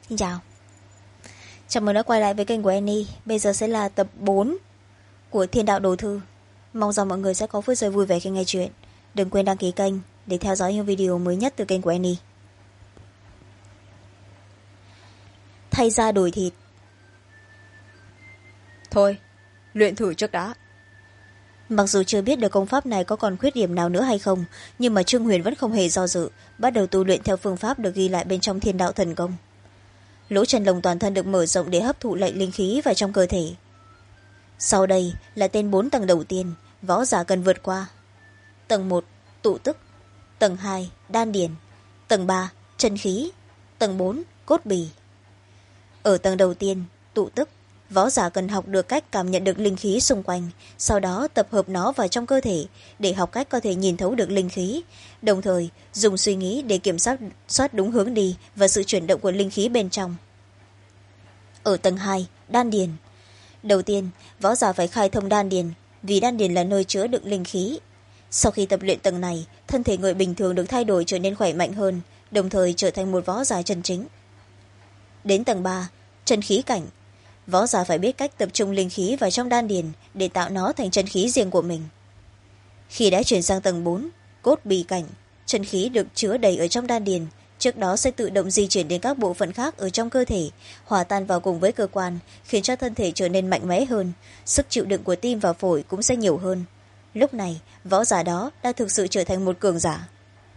Xin chào, chào mừng đã quay lại với kênh của Annie. Bây giờ sẽ là tập 4 của Thiên Đạo Đồ Thư. Mong rằng mọi người sẽ có phút giây vui vẻ khi nghe chuyện. Đừng quên đăng ký kênh để theo dõi những video mới nhất từ kênh của Annie. Thay da đổi thịt. Thôi, luyện thử trước đã. Mặc dù chưa biết được công pháp này có còn khuyết điểm nào nữa hay không, nhưng mà Trương Huyền vẫn không hề do dự, bắt đầu tu luyện theo phương pháp được ghi lại bên trong Thiên Đạo Thần Công. Lỗ chân lông toàn thân được mở rộng để hấp thụ lệnh linh khí vào trong cơ thể. Sau đây là tên 4 tầng đầu tiên võ giả cần vượt qua. Tầng 1 tụ tức, tầng 2 đan điền, tầng 3 chân khí, tầng 4 cốt bì. Ở tầng đầu tiên tụ tức, võ giả cần học được cách cảm nhận được linh khí xung quanh, sau đó tập hợp nó vào trong cơ thể để học cách có thể nhìn thấu được linh khí, đồng thời dùng suy nghĩ để kiểm soát đúng hướng đi và sự chuyển động của linh khí bên trong. Ở tầng 2 đan điền, đầu tiên võ giả phải khai thông đan điền, vì đan điền là nơi chứa đựng linh khí. Sau khi tập luyện tầng này, thân thể người bình thường được thay đổi trở nên khỏe mạnh hơn, đồng thời trở thành một võ giả chân chính. Đến tầng 3 chân khí cảnh, võ giả phải biết cách tập trung linh khí vào trong đan điền để tạo nó thành chân khí riêng của mình. Khi đã chuyển sang tầng 4 cốt bì cảnh, chân khí được chứa đầy ở trong đan điền, trước đó sẽ tự động di chuyển đến các bộ phận khác ở trong cơ thể, hòa tan vào cùng với cơ quan, khiến cho thân thể trở nên mạnh mẽ hơn, sức chịu đựng của tim và phổi cũng sẽ nhiều hơn. Lúc này võ giả đó đã thực sự trở thành một cường giả.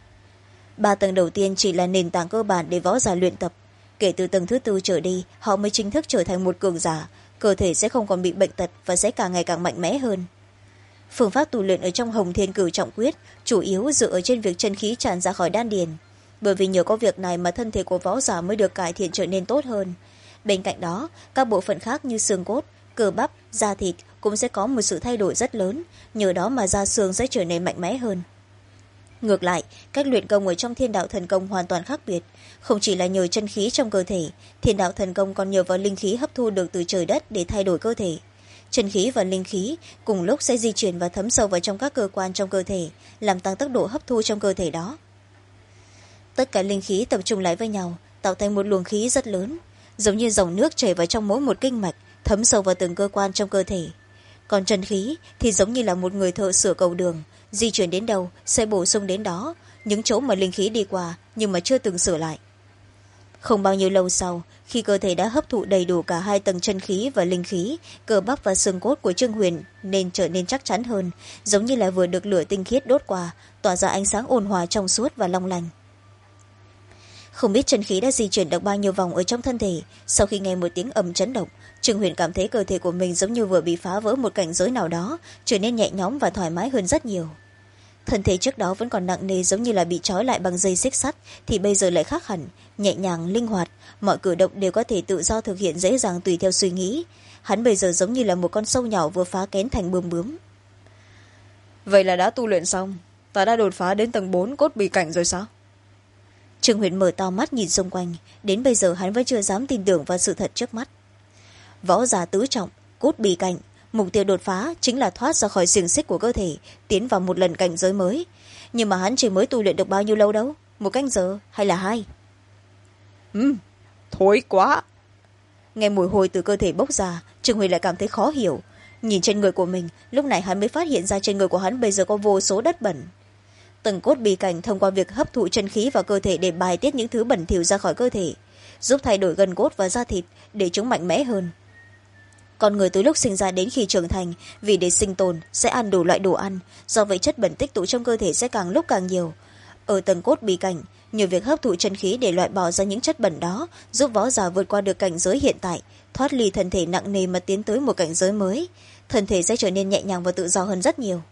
3 tầng đầu tiên chỉ là nền tảng cơ bản để võ giả luyện tập. Kể từ tầng thứ 4 trở đi, họ mới chính thức trở thành một cường giả, cơ thể sẽ không còn bị bệnh tật và sẽ càng ngày càng mạnh mẽ hơn. Phương pháp tu luyện ở trong Hồng Thiên Cửu Trọng Quyết chủ yếu dựa ở trên việc chân khí tràn ra khỏi đan điền, bởi vì nhờ có việc này mà thân thể của võ giả mới được cải thiện trở nên tốt hơn. Bên cạnh đó, các bộ phận khác như xương cốt, cơ bắp, da thịt cũng sẽ có một sự thay đổi rất lớn, nhờ đó mà da xương sẽ trở nên mạnh mẽ hơn. Ngược lại, cách luyện công ở trong Thiên Đạo Thần Công hoàn toàn khác biệt, không chỉ là nhờ chân khí trong cơ thể, Thiên Đạo Thần Công còn nhờ vào linh khí hấp thu được từ trời đất để thay đổi cơ thể. Chân khí và linh khí cùng lúc sẽ di chuyển và thấm sâu vào trong các cơ quan trong cơ thể, làm tăng tốc độ hấp thu trong cơ thể đó. Tất cả linh khí tập trung lại với nhau, tạo thành một luồng khí rất lớn, giống như dòng nước chảy vào trong mỗi một kinh mạch, thấm sâu vào từng cơ quan trong cơ thể. Còn chân khí thì giống như là một người thợ sửa cầu đường, di chuyển đến đâu sẽ bổ sung đến đó, những chỗ mà linh khí đi qua nhưng mà chưa từng sửa lại. Không bao nhiêu lâu sau, khi cơ thể đã hấp thụ đầy đủ cả 2 tầng chân khí và linh khí, cơ bắp và xương cốt của Trương Huyền nên trở nên chắc chắn hơn, giống như là vừa được lửa tinh khiết đốt qua, tỏa ra ánh sáng ôn hòa trong suốt và long lanh. Không biết chân khí đã di chuyển được bao nhiêu vòng ở trong thân thể, sau khi nghe một tiếng ầm chấn động, Trương Huyền cảm thấy cơ thể của mình giống như vừa bị phá vỡ một cảnh giới nào đó, trở nên nhẹ nhõm và thoải mái hơn rất nhiều. Thân thể trước đó vẫn còn nặng nề giống như là bị trói lại bằng dây xích sắt, thì bây giờ lại khác hẳn, nhẹ nhàng, linh hoạt, mọi cử động đều có thể tự do thực hiện dễ dàng tùy theo suy nghĩ. Hắn bây giờ giống như là một con sâu nhỏ vừa phá kén thành bươm bướm. Vậy là đã tu luyện xong, ta đã đột phá đến tầng 4 cốt bì cảnh rồi sao? Trương Huyền mở to mắt nhìn xung quanh, đến bây giờ hắn vẫn chưa dám tin tưởng vào sự thật trước mắt. Võ giả tứ trọng cốt bì cảnh, mục tiêu đột phá chính là thoát ra khỏi xiềng xích của cơ thể, tiến vào một lần cảnh giới mới, nhưng mà hắn chỉ mới tu luyện được bao nhiêu lâu đâu, 1 canh giờ hay là 2? Thối quá. Nghe mùi hôi từ cơ thể bốc ra, Trương Huyền lại cảm thấy khó hiểu. Nhìn trên người của mình, lúc này hắn mới phát hiện ra trên người của hắn bây giờ có vô số đất bẩn. Tầng cốt bì cảnh thông qua việc hấp thụ chân khí vào cơ thể để bài tiết những thứ bẩn thỉu ra khỏi cơ thể, giúp thay đổi gân cốt và da thịt để chúng mạnh mẽ hơn. Con người từ lúc sinh ra đến khi trưởng thành, vì để sinh tồn sẽ ăn đủ loại đồ ăn, do vậy chất bẩn tích tụ trong cơ thể sẽ càng lúc càng nhiều. Ở tầng cốt bì cảnh, nhờ việc hấp thụ chân khí để loại bỏ ra những chất bẩn đó, giúp võ giả vượt qua được cảnh giới hiện tại, thoát ly thân thể nặng nề mà tiến tới một cảnh giới mới, thân thể sẽ trở nên nhẹ nhàng và tự do hơn rất nhiều.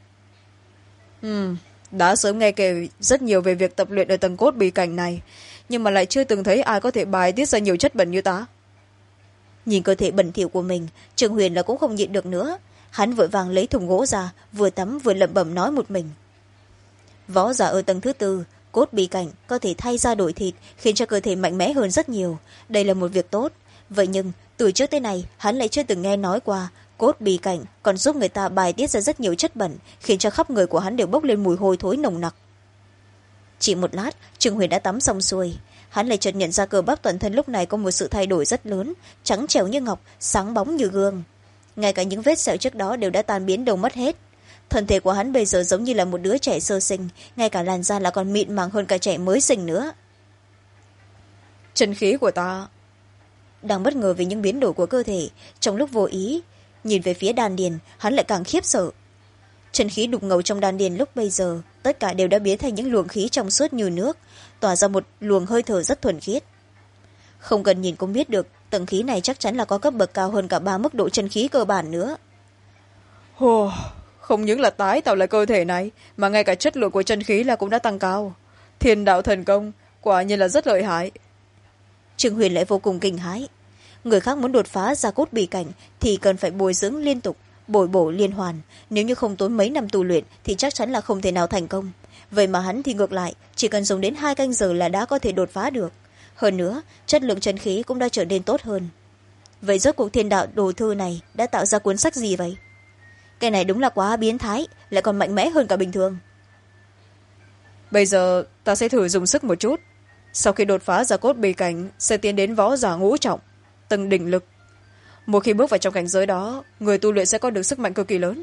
Đã sớm nghe kể rất nhiều về việc tập luyện ở tầng cốt bì cảnh này, nhưng mà lại chưa từng thấy ai có thể bài tiết ra nhiều chất bẩn như ta. Nhìn cơ thể bẩn thỉu của mình, Trương Huyền là cũng không nhịn được nữa, hắn vội vàng lấy thùng gỗ ra, vừa tắm vừa lẩm bẩm nói một mình. Võ giả ở tầng thứ 4 cốt bì cảnh có thể thay da đổi thịt, khiến cho cơ thể mạnh mẽ hơn rất nhiều, đây là một việc tốt. Vậy nhưng từ trước tới nay hắn lại chưa từng nghe nói qua cốt bì cảnh còn giúp người ta bài tiết ra rất nhiều chất bẩn, khiến cho khắp người của hắn đều bốc lên mùi hôi thối nồng nặc. Chỉ một lát, Trương Huyền đã tắm xong xuôi, hắn lại chợt nhận ra cơ bắp toàn thân lúc này có một sự thay đổi rất lớn, trắng trẻo như ngọc, sáng bóng như gương. Ngay cả những vết sẹo trước đó đều đã tan biến đâu mất hết. Thân thể của hắn bây giờ giống như là một đứa trẻ sơ sinh, ngay cả làn da là còn mịn màng hơn cả trẻ mới sinh nữa. Chân khí của ta. Đang bất ngờ về những biến đổi của cơ thể, trong lúc vô ý nhìn về phía đan điền, hắn lại càng khiếp sợ. Chân khí đục ngầu trong đan điền lúc bây giờ tất cả đều đã biến thành những luồng khí trong suốt như nước, tỏa ra một luồng hơi thở rất thuần khiết. Không cần nhìn cũng biết được tầng khí này chắc chắn là có cấp bậc cao hơn cả 3 mức độ chân khí cơ bản nữa. Ồ, không những là tái tạo lại cơ thể này mà ngay cả chất lượng của chân khí là cũng đã tăng cao. Thiên đạo thần công quả nhiên là rất lợi hại. Trương Huyền lại vô cùng kinh hãi. Người khác muốn đột phá ra cốt bì cảnh thì cần phải bồi dưỡng liên tục, bồi bổ liên hoàn. Nếu như không tốn mấy năm tu luyện thì chắc chắn là không thể nào thành công. Vậy mà hắn thì ngược lại, chỉ cần dùng đến 2 canh giờ là đã có thể đột phá được. Hơn nữa, chất lượng chân khí cũng đã trở nên tốt hơn. Vậy rốt cuộc thiên đạo đồ thư này đã tạo ra cuốn sách gì vậy? Cái này đúng là quá biến thái, lại còn mạnh mẽ hơn cả bình thường. Bây giờ ta sẽ thử dùng sức một chút. Sau khi đột phá ra cốt bì cảnh sẽ tiến đến võ giả ngũ trọng, tầng đỉnh lực. Một khi bước vào trong cảnh giới đó, người tu luyện sẽ có được sức mạnh cực kỳ lớn.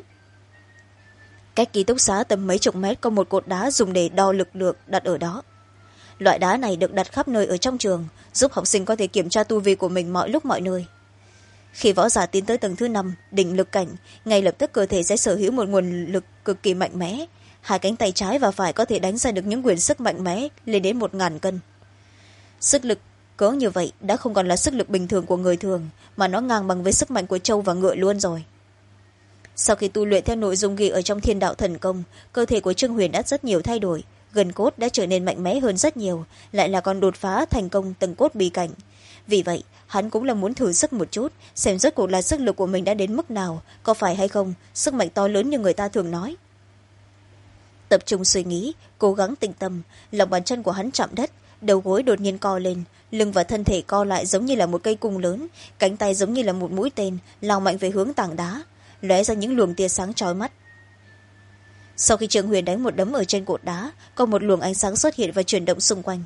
Cách ký túc xá tầm mấy chục mét có một cột đá dùng để đo lực lượng đặt ở đó. Loại đá này được đặt khắp nơi ở trong trường, giúp học sinh có thể kiểm tra tu vi của mình mọi lúc mọi nơi. Khi võ giả tiến tới tầng thứ 5, đỉnh lực cảnh, ngay lập tức cơ thể sẽ sở hữu một nguồn lực cực kỳ mạnh mẽ. 2 cánh tay trái và phải có thể đánh ra được những quyền sức mạnh mẽ lên đến 1000 cân. Sức lực cỡ như vậy đã không còn là sức lực bình thường của người thường, mà nó ngang bằng với sức mạnh của trâu và ngựa luôn rồi. Sau khi tu luyện theo nội dung ghi ở trong thiên đạo thần công, cơ thể của Trương Huyền đã rất nhiều thay đổi, gần cốt đã trở nên mạnh mẽ hơn rất nhiều, lại là còn đột phá thành công tầng cốt bì cảnh. Vì vậy hắn cũng là muốn thử sức một chút, xem rốt cuộc là sức lực của mình đã đến mức nào, có phải hay không sức mạnh to lớn như người ta thường nói. Tập trung suy nghĩ, cố gắng tĩnh tâm, lòng bàn chân của hắn chạm đất, đầu gối đột nhiên co lên, lưng và thân thể co lại giống như là một cây cung lớn, cánh tay giống như là một mũi tên lao mạnh về hướng tảng đá, lóe ra những luồng tia sáng chói mắt. Sau khi Trương Huyền đánh một đấm ở trên cột đá, có một luồng ánh sáng xuất hiện và chuyển động xung quanh.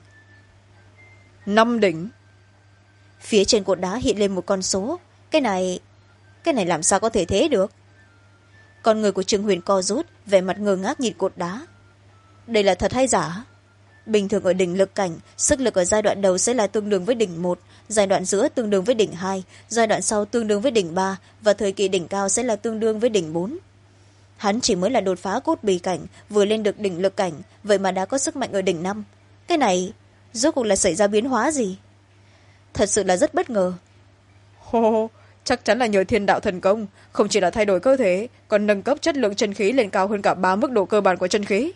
5 đỉnh. Phía trên cột đá hiện lên một con số. Cái này làm sao có thể thế được? Con người của Trương Huyền co rút, vẻ mặt ngơ ngác nhìn cột đá. Đây là thật hay giả? Bình thường ở đỉnh lực cảnh, sức lực ở giai đoạn đầu sẽ là tương đương với đỉnh 1, giai đoạn giữa tương đương với đỉnh 2, giai đoạn sau tương đương với đỉnh 3 và thời kỳ đỉnh cao sẽ là tương đương với đỉnh 4. Hắn chỉ mới là đột phá cốt bì cảnh, vừa lên được đỉnh lực cảnh, vậy mà đã có sức mạnh ở đỉnh 5. Cái này rốt cuộc là xảy ra biến hóa gì? Thật sự là rất bất ngờ. Hô, chắc chắn là nhờ thiên đạo thần công, không chỉ là thay đổi cơ thể, còn nâng cấp chất lượng chân khí lên cao hơn cả 3 mức độ cơ bản của chân khí.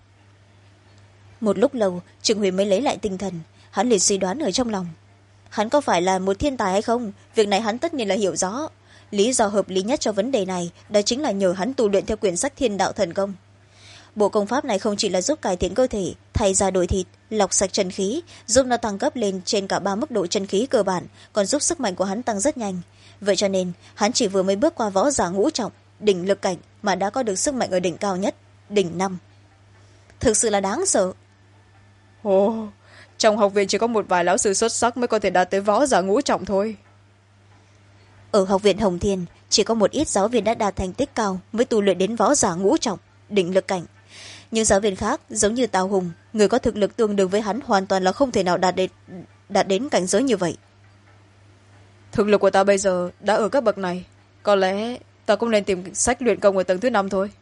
Một lúc lâu, Trương Huyền mới lấy lại tinh thần, hắn liền suy đoán ở trong lòng. Hắn có phải là một thiên tài hay không? Việc này hắn tất nhiên là hiểu rõ. Lý do hợp lý nhất cho vấn đề này đó chính là nhờ hắn tu luyện theo quyển sách thiên đạo thần công. Bộ công pháp này không chỉ là giúp cải thiện cơ thể, thay da đổi thịt, lọc sạch chân khí, giúp nó tăng cấp lên trên cả 3 mức độ chân khí cơ bản, còn giúp sức mạnh của hắn tăng rất nhanh. Vậy cho nên hắn chỉ vừa mới bước qua võ giả ngũ trọng, đỉnh lực cảnh mà đã có được sức mạnh ở đỉnh cao nhất, đỉnh 5. Thực sự là đáng sợ. Ồ, trong học viện chỉ có một vài lão sư xuất sắc mới có thể đạt tới võ giả ngũ trọng thôi. Ở học viện Hồng Thiên, chỉ có một ít giáo viên đã đạt thành tích cao mới tu luyện đến võ giả ngũ trọng, đỉnh lực cảnh. Những giáo viên khác, giống như Tào Hùng, người có thực lực tương đương với hắn hoàn toàn là không thể nào đạt đến cảnh giới như vậy. Thực lực của ta bây giờ đã ở cấp bậc này, có lẽ ta cũng nên tìm sách luyện công ở tầng thứ 5 thôi.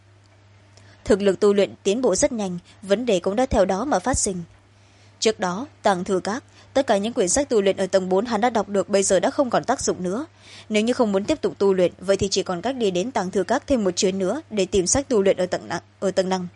Thực lực tu luyện tiến bộ rất nhanh, vấn đề cũng đã theo đó mà phát sinh. Trước đó, Tàng Thư Các, tất cả những quyển sách tu luyện ở tầng 4 hắn đã đọc được bây giờ đã không còn tác dụng nữa. Nếu như không muốn tiếp tục tu luyện, vậy thì chỉ còn cách đi đến Tàng Thư Các thêm một chuyến nữa để tìm sách tu luyện ở tầng 5.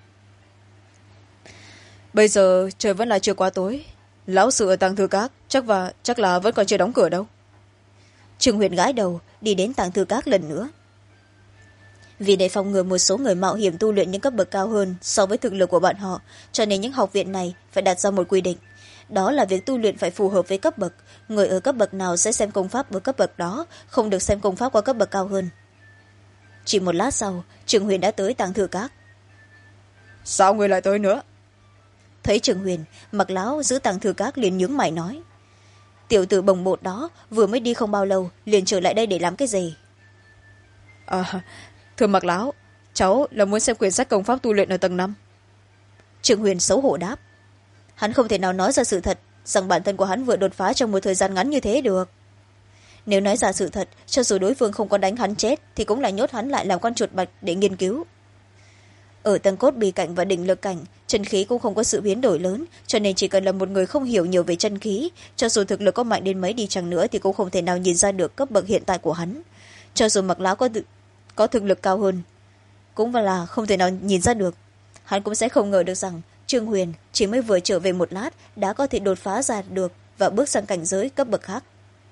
Bây giờ trời vẫn là chưa quá tối, lão sư ở Tàng Thư Các chắc là vẫn còn chưa đóng cửa đâu. Trương Huyền gãi đầu, đi đến Tàng Thư Các lần nữa. Vì để phòng ngừa một số người mạo hiểm tu luyện những cấp bậc cao hơn so với thực lực của bọn họ, cho nên những học viện này phải đặt ra một quy định. Đó là việc tu luyện phải phù hợp với cấp bậc. Người ở cấp bậc nào sẽ xem công pháp ở cấp bậc đó, không được xem công pháp qua cấp bậc cao hơn. Chỉ một lát sau, Trương Huyền đã tới Tàng Thư Các. Sao người lại tới nữa? thấy Trương Huyền, Mặc Lão giữ tàng thư các liền nhướng mày nói: tiểu tử bồng bột đó vừa mới đi không bao lâu liền trở lại đây để làm cái gì? Thưa Mặc Lão, cháu là muốn xem quyển sách công pháp tu luyện ở tầng 5. Trương Huyền xấu hổ đáp. Hắn không thể nào nói ra sự thật rằng bản thân của hắn vừa đột phá trong một thời gian ngắn như thế được. Nếu nói ra sự thật, cho dù đối phương không có đánh hắn chết thì cũng là nhốt hắn lại làm con chuột bạch để nghiên cứu. Ở tầng cốt bì cảnh và đỉnh lực cảnh, chân khí cũng không có sự biến đổi lớn, cho nên chỉ cần là một người không hiểu nhiều về chân khí, cho dù thực lực có mạnh đến mấy đi chăng nữa thì cũng không thể nào nhìn ra được cấp bậc hiện tại của hắn. Cho dù Mặc Lão có thực lực cao hơn cũng là không thể nào nhìn ra được. Hắn cũng sẽ không ngờ được rằng Trương Huyền chỉ mới vừa trở về một lát đã có thể đột phá ra được và bước sang cảnh giới cấp bậc khác.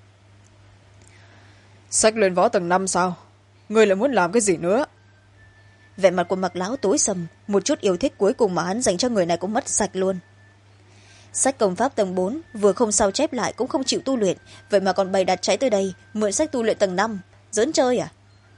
Sách luyện võ tầng 5 sao? Ngươi lại muốn làm cái gì nữa? Vẻ mặt của Mặc Lão tối sầm, một chút yêu thích cuối cùng mà hắn dành cho người này cũng mất sạch luôn. Sách công pháp tầng 4 vừa không sao chép lại cũng không chịu tu luyện, vậy mà còn bày đặt trái tới đây mượn sách tu luyện tầng 5, giỡn chơi à?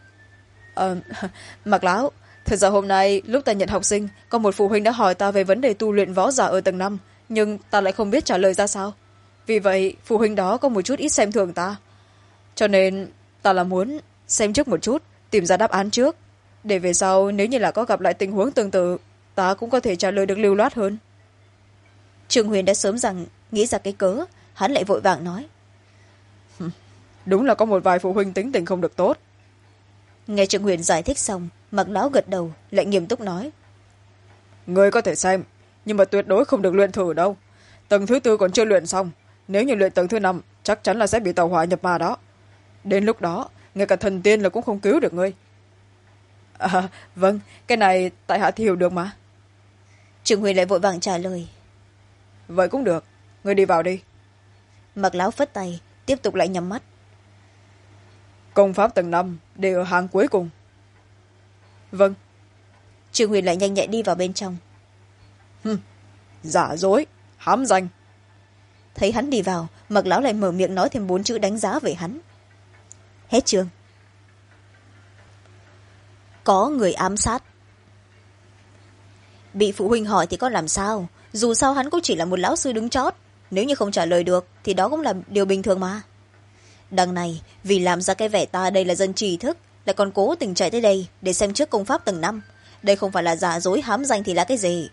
Mặc Lão, thật ra hôm nay lúc ta nhận học sinh, có một phụ huynh đã hỏi ta về vấn đề tu luyện võ giả ở tầng 5, nhưng ta lại không biết trả lời ra sao. Vì vậy phụ huynh đó có một chút ít xem thường ta, cho nên ta là muốn xem trước một chút, tìm ra đáp án trước, để về sau nếu như là có gặp lại tình huống tương tự, ta cũng có thể trả lời được lưu loát hơn. Trương Huyền đã sớm nghĩ ra cái cớ, hắn lại vội vàng nói: đúng là có một vài phụ huynh tính tình không được tốt. Nghe Trương Huyền giải thích xong, Mặc Lão gật đầu lại nghiêm túc nói: Ngươi có thể xem, nhưng mà tuyệt đối không được luyện thử đâu. Tầng thứ 4 còn chưa luyện xong, nếu như luyện tầng thứ 5 chắc chắn là sẽ bị tàu hỏa nhập ma đó. Đến lúc đó ngay cả thần tiên là cũng không cứu được ngươi. Vâng, cái này tại hạ thì hiểu được mà. Trương Huyền lại vội vàng trả lời: vậy cũng được, ngươi đi vào đi. Mặc Lão phất tay tiếp tục lại nhắm mắt. Công pháp tầng 5 đều ở hàng cuối cùng. Vâng. Trương Huyền lại nhanh nhạy đi vào bên trong. Giả dối, hám danh. Thấy hắn đi vào, Mặc Lão lại mở miệng nói thêm 4 chữ đánh giá về hắn. Hết chương. Có người ám sát. Bị phụ huynh hỏi thì có làm sao, dù sao hắn cũng chỉ là một lão sư đứng chót, nếu như không trả lời được thì đó cũng là điều bình thường mà. Đằng này vì làm ra cái vẻ ta đây là dân trí thức, lại còn cố tình chạy tới đây để xem trước công pháp tầng 5, đây không phải là giả dối hám danh thì là cái gì?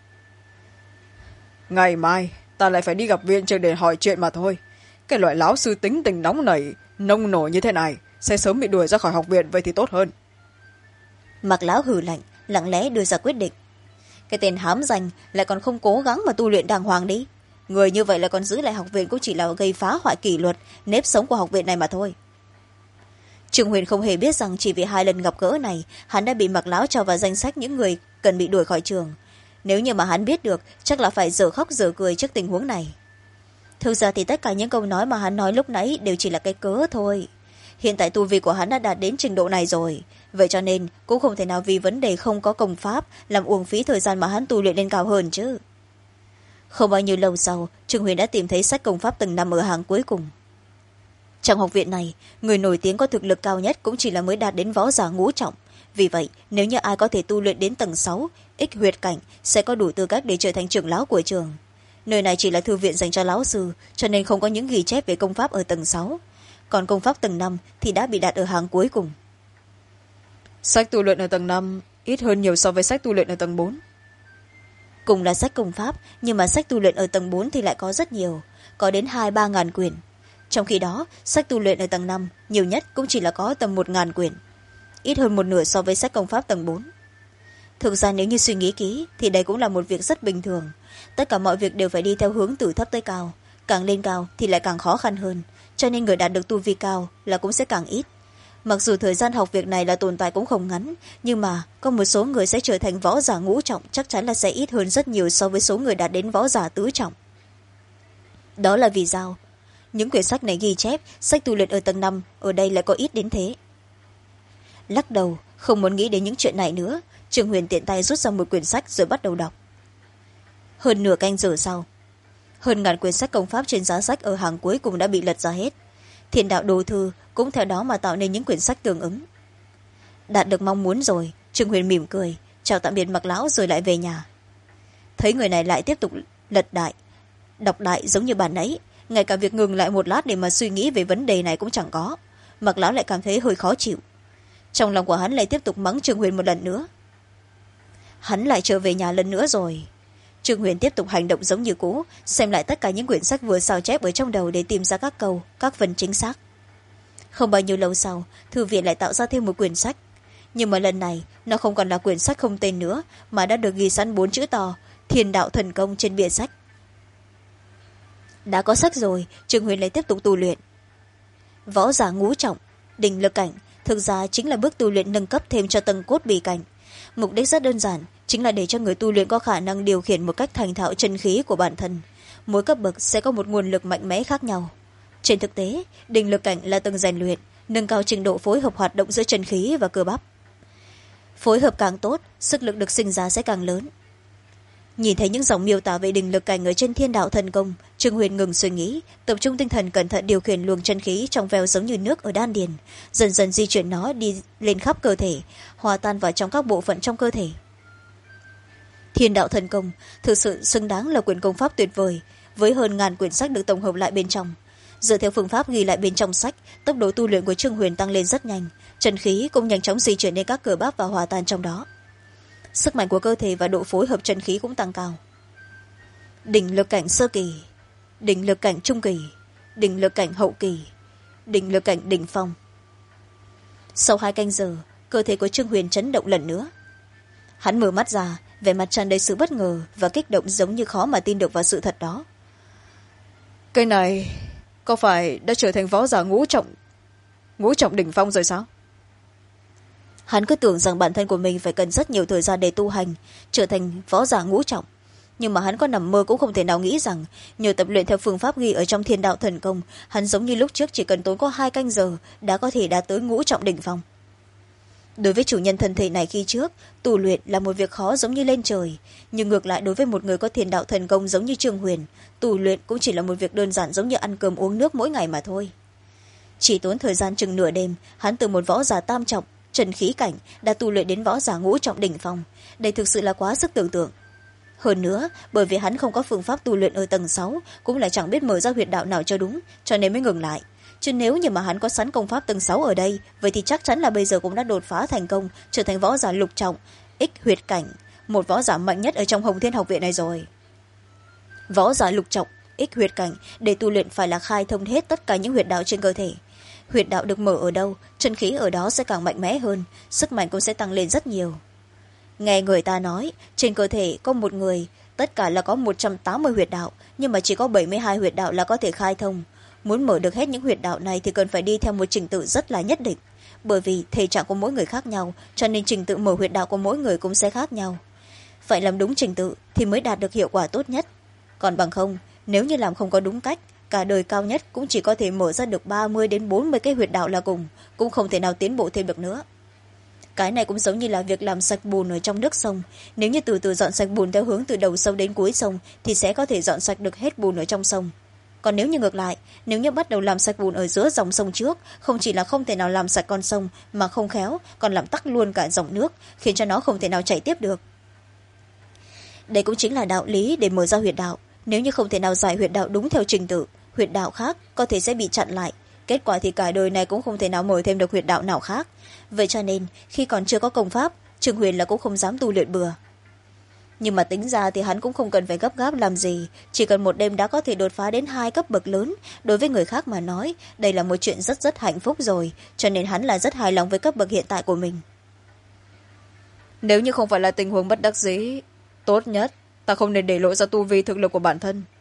Ngày mai ta lại phải đi gặp viện trưởng để hỏi chuyện mà thôi. Cái loại lão sư tính tình nóng nảy nông nổi như thế này sẽ sớm bị đuổi ra khỏi học viện, vậy thì tốt hơn. Mặc Lão hừ lạnh, lặng lẽ đưa ra quyết định. Cái tên hám danh lại còn không cố gắng mà tu luyện đàng hoàng đi, người như vậy lại còn giữ lại học viện cũng chỉ là gây phá hoại kỷ luật nếp sống của học viện này mà thôi. Trương Huyền không hề biết rằng chỉ vì 2 lần gặp gỡ này hắn đã bị Mặc Lão cho vào danh sách những người cần bị đuổi khỏi trường. Nếu như mà hắn biết được chắc là phải dở khóc dở cười trước tình huống này. Thực ra thì tất cả những câu nói mà hắn nói lúc nãy đều chỉ là cái cớ thôi. Hiện tại tu vi của hắn đã đạt đến trình độ này rồi, vậy cho nên cũng không thể nào vì vấn đề không có công pháp làm uổng phí thời gian mà hắn tu luyện lên cao hơn chứ. Không bao nhiêu lâu sau, Trương Huyền đã tìm thấy sách công pháp tầng 5 ở hàng cuối cùng. Trong học viện này, người nổi tiếng có thực lực cao nhất cũng chỉ là mới đạt đến võ giả ngũ trọng. Vì vậy, nếu như ai có thể tu luyện đến tầng 6, ích huyệt cảnh, sẽ có đủ tư cách để trở thành trưởng lão của trường. Nơi này chỉ là thư viện dành cho lão sư, cho nên không có những ghi chép về công pháp ở tầng 6. Còn công pháp tầng 5 thì đã bị đặt ở hàng cuối cùng. Sách tu luyện ở tầng 5 ít hơn nhiều so với sách tu luyện ở tầng 4. Cùng là sách công pháp, nhưng mà sách tu luyện ở tầng 4 thì lại có rất nhiều, có đến 2-3 ngàn quyển. Trong khi đó, sách tu luyện ở tầng 5 nhiều nhất cũng chỉ là có tầm 1.000 quyển, ít hơn một nửa so với sách công pháp tầng 4. Thực ra nếu như suy nghĩ kỹ thì đây cũng là một việc rất bình thường. Tất cả mọi việc đều phải đi theo hướng từ thấp tới cao, càng lên cao thì lại càng khó khăn hơn, cho nên người đạt được tu vi cao là cũng sẽ càng ít. Mặc dù thời gian học việc này là tồn tại cũng không ngắn, nhưng mà có một số người sẽ trở thành võ giả ngũ trọng chắc chắn là sẽ ít hơn rất nhiều so với số người đạt đến võ giả tứ trọng. Đó là vì sao những quyển sách này ghi chép sách tu luyện ở tầng 5 ở đây lại có ít đến thế. Lắc đầu không muốn nghĩ đến những chuyện này nữa, Trương Huyền tiện tay rút ra một quyển sách rồi bắt đầu đọc. Hơn nửa canh giờ sau, hơn ngàn quyển sách công pháp trên giá sách ở hàng cuối cùng đã bị lật ra hết. Thiên đạo đồ thư cũng theo đó mà tạo nên những quyển sách tương ứng. Đạt được mong muốn rồi, Trương Huyền mỉm cười chào tạm biệt Mặc Lão rồi lại về nhà. thấy người này lại tiếp tục đọc đại giống như bản ấy, ngay cả việc ngừng lại một lát để mà suy nghĩ về vấn đề này cũng chẳng có. Mạc lão lại cảm thấy hơi khó chịu. Trong lòng của hắn lại tiếp tục mắng Trương Huyền một lần nữa. Hắn lại trở về nhà lần nữa rồi. Trương Huyền tiếp tục hành động giống như cũ, xem lại tất cả những quyển sách vừa sao chép ở trong đầu để tìm ra các câu các phần chính xác. Không bao nhiêu lâu sau, thư viện lại tạo ra thêm một quyển sách, nhưng mà lần này nó không còn là quyển sách không tên nữa, mà đã được ghi sẵn 4 chữ to Thiên đạo thần công trên bìa sách. Đã có sách rồi, Trương Huyền lại tiếp tục tu luyện. Võ giả ngũ trọng đỉnh lực cảnh thực ra chính là bước tu luyện nâng cấp thêm cho tầng cốt bì cảnh. Mục đích rất đơn giản, chính là để cho người tu luyện có khả năng điều khiển một cách thành thạo chân khí của bản thân. Mỗi cấp bậc sẽ có một nguồn lực mạnh mẽ khác nhau. Trên thực tế, đỉnh lực cảnh là tầng rèn luyện, nâng cao trình độ phối hợp hoạt động giữa chân khí và cơ bắp. Phối hợp càng tốt, sức lực được sinh ra sẽ càng lớn. Nhìn thấy những dòng miêu tả về đỉnh lực cảnh ở trên Thiên đạo thần công, Trương Huyền ngừng suy nghĩ, tập trung tinh thần cẩn thận điều khiển luồng chân khí trong veo giống như nước ở đan điền, dần dần di chuyển nó đi lên khắp cơ thể, hòa tan vào trong các bộ phận trong cơ thể. Thiên đạo thần công thực sự xứng đáng là quyển công pháp tuyệt vời, với hơn 1000 quyển sách được tổng hợp lại bên trong. Dựa theo phương pháp ghi lại bên trong sách, tốc độ tu luyện của Trương Huyền tăng lên rất nhanh, chân khí cũng nhanh chóng di chuyển đến các cơ bắp và hòa tan trong đó. Sức mạnh của cơ thể và độ phối hợp chân khí cũng tăng cao. Đỉnh lực cảnh sơ kỳ, đỉnh lực cảnh trung kỳ, đỉnh lực cảnh hậu kỳ, đỉnh lực cảnh đỉnh phong. Sau 2 canh giờ, cơ thể của Trương Huyền chấn động lần nữa. Hắn mở mắt ra, vẻ mặt tràn đầy sự bất ngờ và kích động, giống như khó mà tin được vào sự thật đó. Cái này có phải đã trở thành võ giả ngũ trọng đỉnh phong rồi sao? Hắn cứ tưởng rằng bản thân của mình phải cần rất nhiều thời gian để tu hành, trở thành võ giả ngũ trọng. Nhưng mà hắn có nằm mơ cũng không thể nào nghĩ rằng, nhờ tập luyện theo phương pháp ghi ở trong Thiên đạo thần công, hắn giống như lúc trước chỉ cần tốn có 2 canh giờ đã có thể đạt tới ngũ trọng đỉnh phong. Đối với chủ nhân thân thể này khi trước, tu luyện là một việc khó giống như lên trời. Nhưng ngược lại đối với một người có Thiên đạo thần công giống như Trương Huyền, tu luyện cũng chỉ là một việc đơn giản giống như ăn cơm uống nước mỗi ngày mà thôi. Chỉ tốn thời gian chừng nửa đêm, hắn từ một võ giả tam trọng trần khí cảnh đã tu luyện đến võ giả ngũ trọng đỉnh phong. Đây thực sự là quá sức tưởng tượng. Hơn nữa, bởi vì hắn không có phương pháp tu luyện ở tầng 6, cũng lại chẳng biết mở ra huyệt đạo nào cho đúng, cho nên mới ngừng lại. Chứ nếu như mà hắn có sẵn công pháp tầng 6 ở đây, vậy thì chắc chắn là bây giờ cũng đã đột phá thành công, trở thành võ giả lục trọng ích huyệt cảnh, một võ giả mạnh nhất ở trong Hồng Thiên học viện này rồi. Võ giả lục trọng ích huyệt cảnh, để tu luyện phải là khai thông hết tất cả những huyệt đạo trên cơ thể. Huyệt đạo được mở ở đâu, chân khí ở đó sẽ càng mạnh mẽ hơn, sức mạnh cũng sẽ tăng lên rất nhiều. Nghe người ta nói, trên cơ thể có một người, tất cả là có 180 huyệt đạo, nhưng mà chỉ có 72 huyệt đạo là có thể khai thông. Muốn mở được hết những huyệt đạo này thì cần phải đi theo một trình tự rất là nhất định. Bởi vì thể trạng của mỗi người khác nhau, cho nên trình tự mở huyệt đạo của mỗi người cũng sẽ khác nhau. Phải làm đúng trình tự thì mới đạt được hiệu quả tốt nhất. Còn bằng không, nếu như làm không có đúng cách, cả đời cao nhất cũng chỉ có thể mở ra được 30 đến 40 cái huyệt đạo là cùng, cũng không thể nào tiến bộ thêm được nữa. Cái này cũng giống như là việc làm sạch bùn ở trong nước sông. Nếu như từ từ dọn sạch bùn theo hướng từ đầu sông đến cuối sông thì sẽ có thể dọn sạch được hết bùn ở trong sông. Còn nếu như ngược lại, nếu như bắt đầu làm sạch bùn ở giữa dòng sông trước, không chỉ là không thể nào làm sạch con sông, mà không khéo còn làm tắc luôn cả dòng nước, khiến cho nó không thể nào chảy tiếp được. Đây cũng chính là đạo lý để mở ra huyệt đạo. Nếu như không thể nào giải huyệt đạo đúng theo trình tự, huyệt đạo khác có thể sẽ bị chặn lại. Kết quả thì cả đời này cũng không thể nào mở thêm được huyệt đạo nào khác. Vậy cho nên, khi còn chưa có công pháp, Trương Huyền là cũng không dám tu luyện bừa. Nhưng mà tính ra thì hắn cũng không cần phải gấp gáp làm gì, chỉ cần một đêm đã có thể đột phá đến 2 cấp bậc lớn. Đối với người khác mà nói, đây là một chuyện rất rất hạnh phúc rồi, cho nên hắn là rất hài lòng với cấp bậc hiện tại của mình. Nếu như không phải là tình huống bất đắc dĩ, tốt nhất ta không nên để lộ ra tu vi thực lực của bản thân.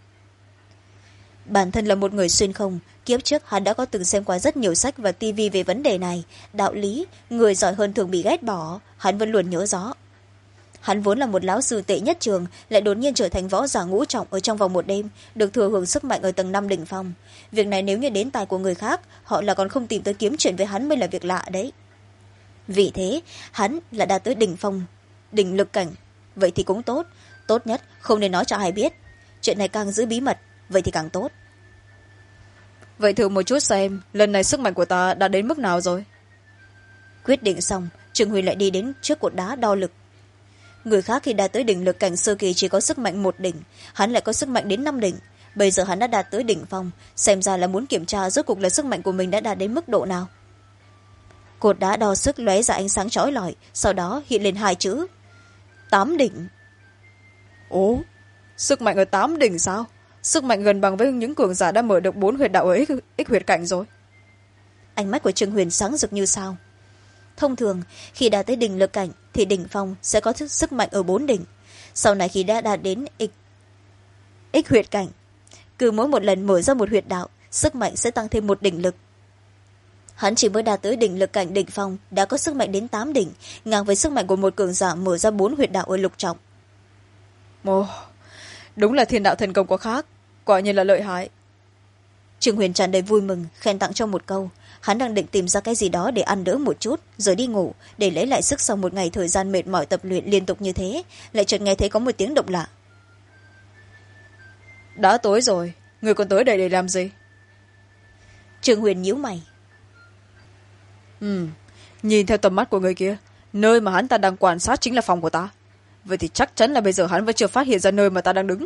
Bản thân là một người xuyên không, kiếp trước hắn đã có từng xem qua rất nhiều sách và tivi về vấn đề này. Đạo lý, người giỏi hơn thường bị ghét bỏ, hắn vẫn luôn nhớ rõ. Hắn vốn là một lão sư tệ nhất trường, lại đột nhiên trở thành võ giả ngũ trọng ở trong vòng một đêm, được thừa hưởng sức mạnh ở tầng 5 đỉnh phong. Việc này nếu như đến tai của người khác, họ là còn không tìm tới kiếm chuyện với hắn mới là việc lạ đấy. Vì thế, hắn là đạt tới đỉnh phong, đỉnh lực cảnh. Vậy thì cũng tốt, tốt nhất không nên nói cho ai biết. Chuyện này càng giữ bí mật, vậy thì càng tốt. Vậy thử một chút xem, lần này sức mạnh của ta đã đến mức nào rồi? Quyết định xong, Trương Huy lại đi đến trước cột đá đo lực. người khác khi đạt tới đỉnh lực cảnh sơ kỳ chỉ có sức mạnh 1 đỉnh, hắn lại có sức mạnh đến 5 đỉnh. Bây giờ hắn đã đạt tới đỉnh phong, xem ra là muốn kiểm tra rốt cuộc là sức mạnh của mình đã đạt đến mức độ nào. Cột đá đo sức lóe ra ánh sáng chói lọi, sau đó hiện lên 2 chữ 8 đỉnh. Ồ, sức mạnh ở 8 đỉnh sao? Sức mạnh gần bằng với những cường giả đã mở được 4 huyệt đạo ở ích huyệt cảnh rồi. Ánh mắt của Trương Huyền sáng rực như sao. Thông thường khi đạt tới đỉnh lực cảnh thì đỉnh phong sẽ có sức mạnh ở 4 đỉnh. Sau này khi đã đạt đến ích huyệt cảnh, cứ mỗi một lần mở ra một huyệt đạo, sức mạnh sẽ tăng thêm 1 đỉnh lực. Hắn chỉ mới đạt tới đỉnh lực cảnh đỉnh phong đã có sức mạnh đến 8 đỉnh, ngang với sức mạnh của một cường giả mở ra 4 huyệt đạo ở lục trọng. Ồ, đúng là thiên đạo thần công có khác, quả nhiên là lợi hại. Trương Huyền tràn đầy vui mừng, khen tặng cho một câu. Hắn đang định tìm ra cái gì đó để ăn đỡ một chút rồi đi ngủ, để lấy lại sức sau một ngày thời gian mệt mỏi tập luyện liên tục như thế, lại chợt nghe thấy có một tiếng động lạ. Đã tối rồi, người còn tới đây để làm gì? Trương Huyền nhíu mày. Nhìn theo tầm mắt của người kia, nơi mà hắn ta đang quan sát chính là phòng của ta. Vậy thì chắc chắn là bây giờ hắn vẫn chưa phát hiện ra nơi mà ta đang đứng.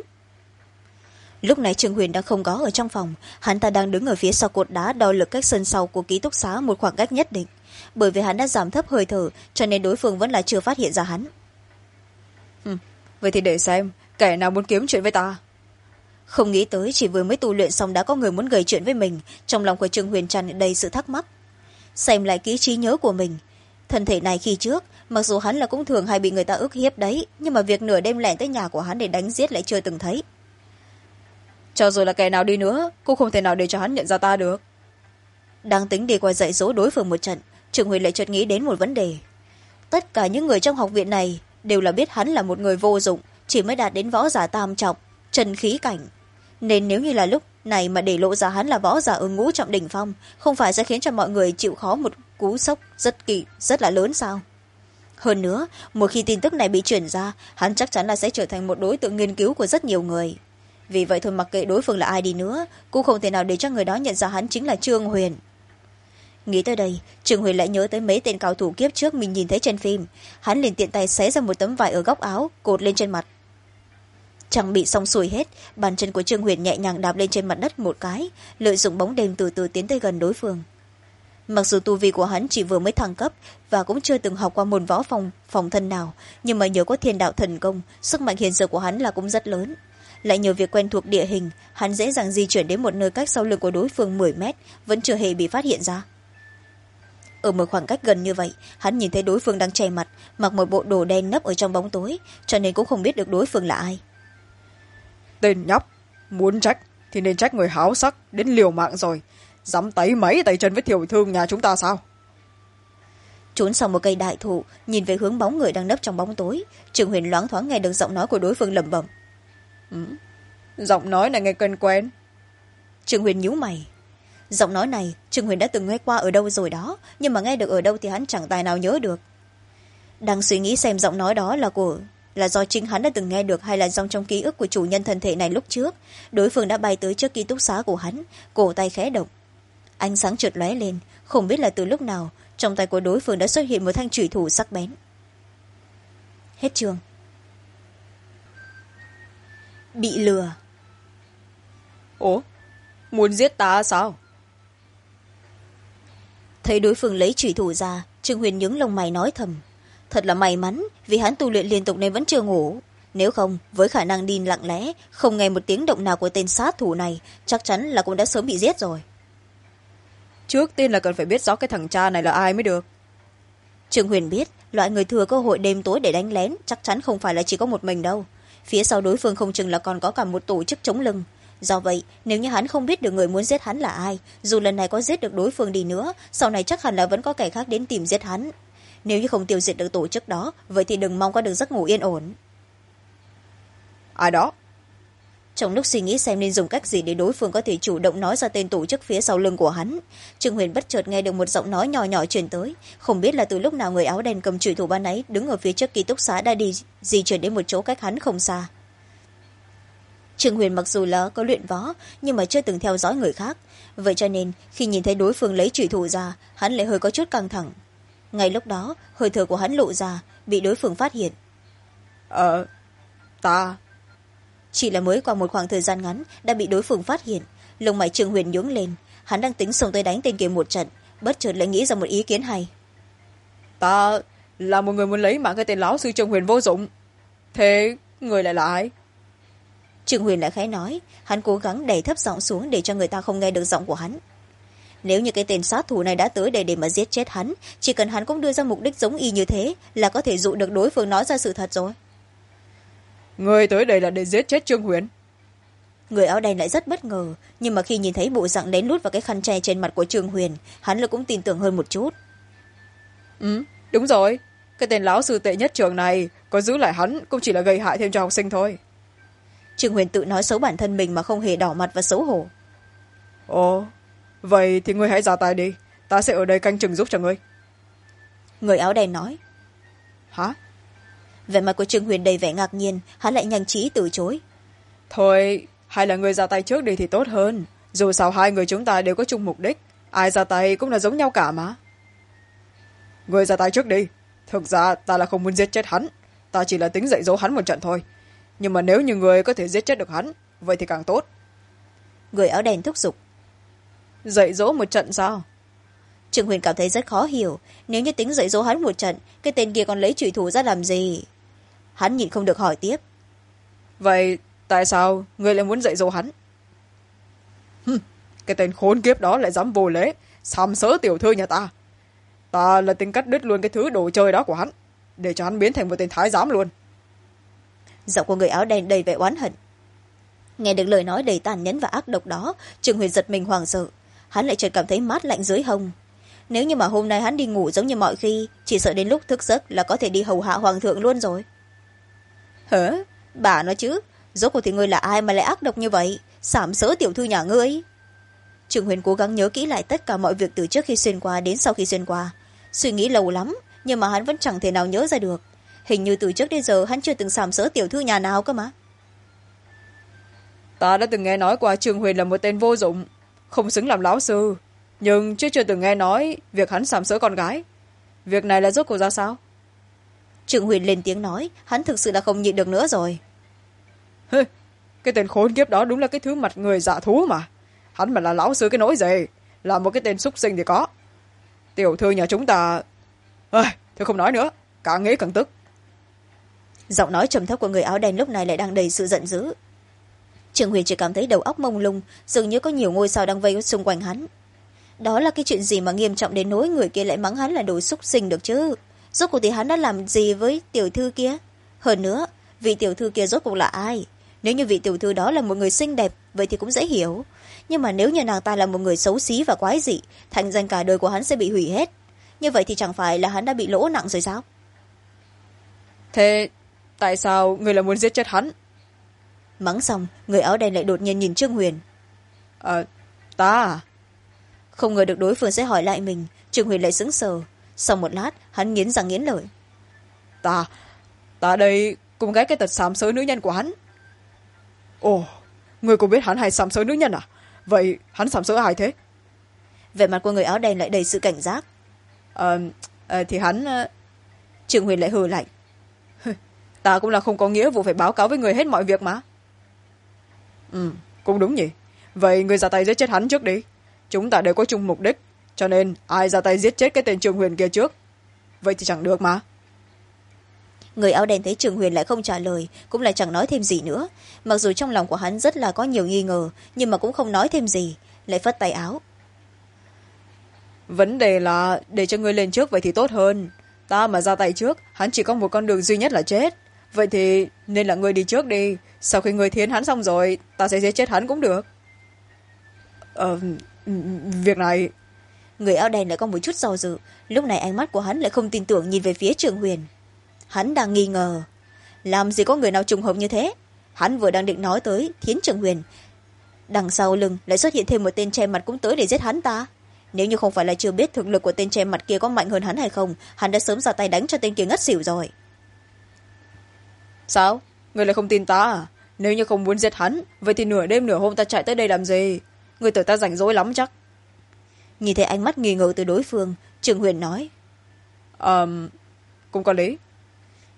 Lúc này Trương Huyền đang không có ở trong phòng, hắn ta đang đứng ở phía sau cột đá đo lực cách sân sau của ký túc xá một khoảng cách nhất định. Bởi vì hắn đã giảm thấp hơi thở, cho nên đối phương vẫn là chưa phát hiện ra hắn. Vậy thì để xem kẻ nào muốn kiếm chuyện với ta. Không nghĩ tới chỉ vừa mới tu luyện xong đã có người muốn gây chuyện với mình. Trong lòng của Trương Huyền tràn đầy sự thắc mắc. Xem lại ký trí nhớ của mình, thân thể này khi trước mặc dù hắn là cũng thường hay bị người ta ức hiếp đấy, nhưng mà việc nửa đêm lẻn tới nhà của hắn để đánh giết lại chưa từng thấy. Cho dù là kẻ nào đi nữa cũng không thể nào để cho hắn nhận ra ta được. Đang tính đi qua dạy dỗ đối phương một trận, Trương Huyền lại chợt nghĩ đến một vấn đề. Tất cả những người trong học viện này đều là biết hắn là một người vô dụng, chỉ mới đạt đến võ giả tam trọng trần khí cảnh, nên nếu như là lúc này mà để lộ ra hắn là võ giả ở ngũ trọng đỉnh phong, không phải sẽ khiến cho mọi người chịu khó một cú sốc rất là lớn sao? Hơn nữa, một khi tin tức này bị truyền ra, hắn chắc chắn là sẽ trở thành một đối tượng nghiên cứu của rất nhiều người. Vì vậy thôi, mặc kệ đối phương là ai đi nữa, cũng không thể nào để cho người đó nhận ra hắn chính là Trương Huyền. Nghĩ tới đây, Trương Huyền lại nhớ tới mấy tên cao thủ kiếp trước mình nhìn thấy trên phim. Hắn liền tiện tay xé ra một tấm vải ở góc áo, cột lên trên mặt. Trang bị xong xuôi hết, bàn chân của Trương Huyền nhẹ nhàng đạp lên trên mặt đất một cái, lợi dụng bóng đêm từ từ tiến tới gần đối phương. Mặc dù tu vi của hắn chỉ vừa mới thăng cấp và cũng chưa từng học qua môn võ phòng thân nào, nhưng mà nhờ có thiên đạo thần công, sức mạnh hiện giờ của hắn là cũng rất lớn. Lại nhờ việc quen thuộc địa hình, hắn dễ dàng di chuyển đến một nơi cách sau lưng của đối phương 10 mét, vẫn chưa hề bị phát hiện ra. Ở một khoảng cách gần như vậy, hắn nhìn thấy đối phương đang che mặt, mặc một bộ đồ đen nấp ở trong bóng tối, cho nên cũng không biết được đối phương là ai. Tên nhóc, muốn trách thì nên trách người háo sắc đến liều mạng rồi, dám tấy mấy tay chân với tiểu thương nhà chúng ta sao? Trốn sau một cây đại thụ, nhìn về hướng bóng người đang nấp trong bóng tối, Trương Huyền loáng thoáng nghe được giọng nói của đối phương lẩm bẩm. Giọng nói này nghe quen quen. Trương Huyền nhíu mày. Giọng nói này Trương Huyền đã từng nghe qua ở đâu rồi đó, nhưng mà nghe được ở đâu thì hắn chẳng tài nào nhớ được. Đang suy nghĩ xem giọng nói đó là do chính hắn đã từng nghe được hay là trong ký ức của chủ nhân thân thể này lúc trước. Đối phương đã bay tới trước ký túc xá của hắn, cổ tay khẽ động, ánh sáng chợt lóe lên, không biết là từ lúc nào trong tay của đối phương đã xuất hiện một thanh chủy thủ sắc bén. Hết chương. Bị lừa. Ủa, muốn giết ta sao? Thấy đối phương lấy chủy thủ ra, Trương Huyền nhướng lông mày nói thầm. Thật là may mắn, vì hắn tu luyện liên tục nên vẫn chưa ngủ. Nếu không, với khả năng đi lặng lẽ, không nghe một tiếng động nào của tên sát thủ này, chắc chắn là cũng đã sớm bị giết rồi. Trước tiên là cần phải biết rõ cái thằng cha này là ai mới được. Trương Huyền biết, loại người thừa cơ hội đêm tối để đánh lén chắc chắn không phải là chỉ có một mình đâu. Phía sau đối phương không chừng là còn có cả một tổ chức chống lưng. Do vậy, nếu như hắn không biết được người muốn giết hắn là ai, dù lần này có giết được đối phương đi nữa, sau này chắc hẳn là vẫn có kẻ khác đến tìm giết hắn. Nếu như không tiêu diệt được tổ chức đó, vậy thì đừng mong có được giấc ngủ yên ổn. Ai đó? Trong lúc suy nghĩ xem nên dùng cách gì để đối phương có thể chủ động nói ra tên tổ chức phía sau lưng của hắn, Trương Huyền bất chợt nghe được một giọng nói nhỏ nhỏ truyền tới. Không biết là từ lúc nào người áo đen cầm chủy thủ ban ấy đứng ở phía trước ký túc xá đã di chuyển đến một chỗ cách hắn không xa. Trương Huyền mặc dù là có luyện võ, nhưng mà chưa từng theo dõi người khác, vậy cho nên khi nhìn thấy đối phương lấy chủy thủ ra, hắn lại hơi có chút căng thẳng. Ngay lúc đó, hơi thở của hắn lộ ra, bị đối phương phát hiện. Ta. Chỉ là mới qua một khoảng thời gian ngắn đã bị đối phương phát hiện, lông mày Trương Huyền nhướng lên. Hắn đang tính xông tới đánh tên kia một trận, bất chợt lại nghĩ ra một ý kiến hay. Ta là một người muốn lấy mạng cái tên lão sư Trương Huyền vô dụng. Thế người lại là ai? Trương Huyền lại khẽ nói. Hắn cố gắng đẩy thấp giọng xuống để cho người ta không nghe được giọng của hắn. Nếu như cái tên sát thủ này đã tới đây để mà giết chết hắn, chỉ cần hắn cũng đưa ra mục đích giống y như thế là có thể dụ được đối phương nói ra sự thật rồi. Người tới đây là để giết chết Trương Huyền? Người áo đen lại rất bất ngờ, nhưng mà khi nhìn thấy bộ dạng lén lút vào cái khăn che trên mặt của Trương Huyền, hắn lại cũng tin tưởng hơn một chút. Đúng rồi, cái tên lão sư tệ nhất trường này có giữ lại hắn cũng chỉ là gây hại thêm cho học sinh thôi. Trương Huyền tự nói xấu bản thân mình mà không hề đỏ mặt và xấu hổ. Ồ, vậy thì ngươi hãy ra tay đi, ta sẽ ở đây canh chừng giúp cho ngươi. Người áo đen nói. Hả? Vẻ mặt của Trương Huyền đầy vẻ ngạc nhiên, hắn lại nhanh trí từ chối. Thôi, hay là ngươi ra tay trước đi thì tốt hơn, dù sao hai người chúng ta đều có chung mục đích, ai ra tay cũng là giống nhau cả mà. Ngươi ra tay trước đi, thực ra ta là không muốn giết chết hắn, ta chỉ là tính dạy dỗ hắn một trận thôi, nhưng mà nếu như ngươi có thể giết chết được hắn, vậy thì càng tốt. Người áo đen thúc giục. Dạy dỗ một trận sao? Trương Huyền cảm thấy rất khó hiểu, nếu như tính dạy dỗ hắn một trận, cái tên kia còn lấy chủy thủ ra làm gì? Hắn nhìn không được hỏi tiếp. Vậy tại sao ngươi lại muốn dạy dỗ hắn? Cái tên khốn kiếp đó lại dám vô lễ sàm sỡ tiểu thư nhà ta. Ta là tính cắt đứt luôn cái thứ đồ chơi đó của hắn, để cho hắn biến thành một tên thái giám luôn. Giọng của người áo đen đầy vẻ oán hận. Nghe được lời nói đầy tàn nhẫn và ác độc đó, Trương Huyền giật mình hoảng sợ. Hắn lại chợt cảm thấy mát lạnh dưới hông. Nếu như mà hôm nay hắn đi ngủ giống như mọi khi, chỉ sợ đến lúc thức giấc là có thể đi hầu hạ hoàng thượng luôn rồi. Hả? Bà nói chứ, rốt cuộc thì ngươi là ai mà lại ác độc như vậy, sàm sỡ tiểu thư nhà ngươi? Trương Huyền cố gắng nhớ kỹ lại tất cả mọi việc từ trước khi xuyên qua đến sau khi xuyên qua. Suy nghĩ lâu lắm, nhưng mà hắn vẫn chẳng thể nào nhớ ra được. Hình như từ trước đến giờ hắn chưa từng sàm sỡ tiểu thư nhà nào cơ mà. Ta đã từng nghe nói qua Trương Huyền là một tên vô dụng, không xứng làm lão sư, nhưng chưa từng nghe nói việc hắn sàm sỡ con gái. Việc này là rốt cuộc ra sao? Trương Huyền lên tiếng nói, hắn thực sự là không nhịn được nữa rồi. Cái tên khốn kiếp đó đúng là cái thứ mặt người dạ thú mà. Hắn mà là lão sư cái nỗi gì, là một cái tên súc sinh thì có. Tiểu thư nhà chúng ta... thôi không nói nữa, càng nghĩ càng tức. Giọng nói trầm thấp của người áo đen lúc này lại đang đầy sự giận dữ. Trương Huyền chỉ cảm thấy đầu óc mông lung, dường như có nhiều ngôi sao đang vây xung quanh hắn. Đó là cái chuyện gì mà nghiêm trọng đến nỗi người kia lại mắng hắn là đồ súc sinh được chứ? Rốt cuộc thì hắn đã làm gì với tiểu thư kia? Hơn nữa, vị tiểu thư kia rốt cuộc là ai? Nếu như vị tiểu thư đó là một người xinh đẹp, vậy thì cũng dễ hiểu. Nhưng mà nếu như nàng ta là một người xấu xí và quái dị, thành danh cả đời của hắn sẽ bị hủy hết. Như vậy thì chẳng phải là hắn đã bị lỗ nặng rồi sao? Thế tại sao người lại muốn giết chết hắn? Mắng xong, người áo đen lại đột nhiên nhìn Trương Huyền. Ta à? Không ngờ được đối phương sẽ hỏi lại mình, Trương Huyền lại sững sờ. Sau một lát, hắn nghiến răng nghiến lợi. Ta đây cùng gái cái tật sàm sỡ nữ nhân của hắn. Ồ, người cũng biết hắn hay sàm sỡ nữ nhân à? Vậy hắn sàm sỡ ai thế? Vẻ mặt của người áo đen lại đầy sự cảnh giác. Thì hắn... Trương Huyền lại hừ lạnh. Ta cũng là không có nghĩa vụ phải báo cáo với người hết mọi việc mà. Cũng đúng nhỉ. Vậy người ra tay giết chết hắn trước đi. Chúng ta đều có chung mục đích, cho nên ai ra tay giết chết cái tên Trương Huyền kia trước. Vậy thì chẳng được mà. Người áo đen thấy Trương Huyền lại không trả lời, cũng lại chẳng nói thêm gì nữa. Mặc dù trong lòng của hắn rất là có nhiều nghi ngờ, nhưng mà cũng không nói thêm gì, lại phất tay áo. Vấn đề là để cho ngươi lên trước vậy thì tốt hơn. Ta mà ra tay trước, hắn chỉ có một con đường duy nhất là chết. Vậy thì nên là ngươi đi trước đi. Sau khi ngươi thiến hắn xong rồi, ta sẽ giết chết hắn cũng được. Việc này... Người áo đen lại có một chút do dự. Lúc này ánh mắt của hắn lại không tin tưởng nhìn về phía Trương Huyền. Hắn đang nghi ngờ. Làm gì có người nào trùng hợp như thế? Hắn vừa đang định nói tới thiến Trương Huyền, đằng sau lưng lại xuất hiện thêm một tên che mặt cũng tới để giết hắn ta. Nếu như không phải là chưa biết thực lực của tên che mặt kia có mạnh hơn hắn hay không, hắn đã sớm ra tay đánh cho tên kia ngất xỉu rồi. Sao? Người lại không tin ta à? Nếu như không muốn giết hắn, vậy thì nửa đêm nửa hôm ta chạy tới đây làm gì? Người tưởng ta rảnh rỗi lắm chắc. Nhìn thấy ánh mắt nghi ngờ từ đối phương, Trương Huyền nói. Cũng có lý.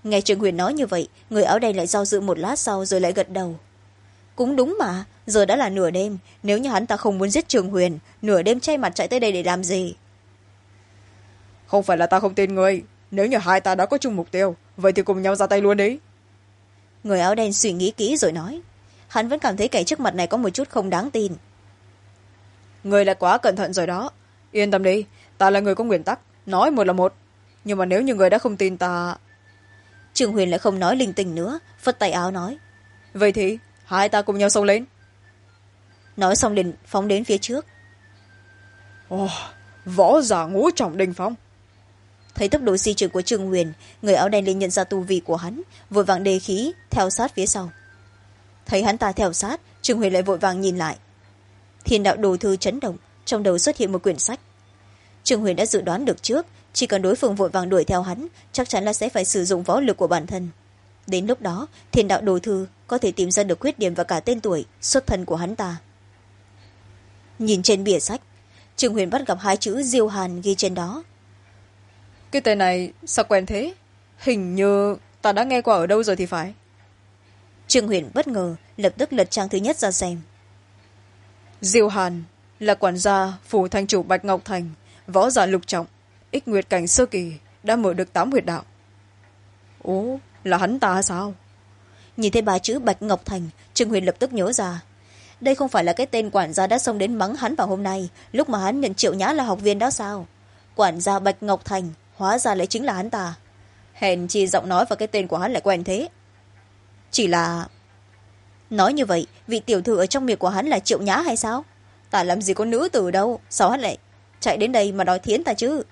nghe Trương Huyền nói như vậy, người áo đen lại do dự một lát sau rồi lại gật đầu. Cũng đúng mà, giờ đã là nửa đêm, nếu như hắn ta không muốn giết Trương Huyền, nửa đêm che mặt chạy tới đây để làm gì? Không phải là ta không tin người, nếu như hai ta đã có chung mục tiêu, vậy thì cùng nhau ra tay luôn đi. Người áo đen suy nghĩ kỹ rồi nói. Hắn vẫn cảm thấy kẻ trước mặt này có một chút không đáng tin. Người lại quá cẩn thận rồi đó. Yên tâm đi, ta là người có nguyên tắc, nói một là một. Nhưng mà nếu như người đã không tin ta... Trương Huyền lại không nói linh tinh nữa, phất tay áo nói. Vậy thì hai ta cùng nhau xông lên. Nói xong liền phóng đến phía trước. Ồ, võ giả ngũ trọng đình phong. Thấy tốc độ di chuyển của Trương Huyền, người áo đen liền nhận ra tu vi của hắn, vội vàng đề khí theo sát phía sau. Thấy hắn ta theo sát, Trương Huyền lại vội vàng nhìn lại. Thiên đạo đồ thư chấn động, trong đầu xuất hiện một quyển sách. Trương Huyền đã dự đoán được trước, chỉ cần đối phương vội vàng đuổi theo hắn, chắc chắn là sẽ phải sử dụng võ lực của bản thân. Đến lúc đó, thiên đạo đồ thư có thể tìm ra được khuyết điểm và cả tên tuổi, xuất thân của hắn ta. Nhìn trên bìa sách, Trương Huyền bắt gặp hai chữ Diêu Hàn ghi trên đó. Cái tên này sao quen thế? Hình như ta đã nghe qua ở đâu rồi thì phải. Trương Huyền bất ngờ, lập tức lật trang thứ nhất ra xem. Diêu Hàn là quản gia phủ thành chủ Bạch Ngọc Thành, võ giả lục trọng, ích nguyệt cảnh sơ kỳ, đã mở được 8 huyệt đạo. Ồ, là hắn ta sao? Nhìn thấy ba chữ Bạch Ngọc Thành, Trương Huyền lập tức nhớ ra. Đây không phải là cái tên quản gia đã xông đến mắng hắn vào hôm nay, lúc mà hắn nhận Triệu Nhã là học viên đó sao? Quản gia Bạch Ngọc Thành, hóa ra lại chính là hắn ta. Hèn chi giọng nói và cái tên của hắn lại quen thế. Chỉ là... Nói như vậy, vị tiểu thư ở trong miệng của hắn là Triệu Nhã hay sao? Ta làm gì có nữ tử đâu, sao hắn lại chạy đến đây mà đòi thiến ta chứ?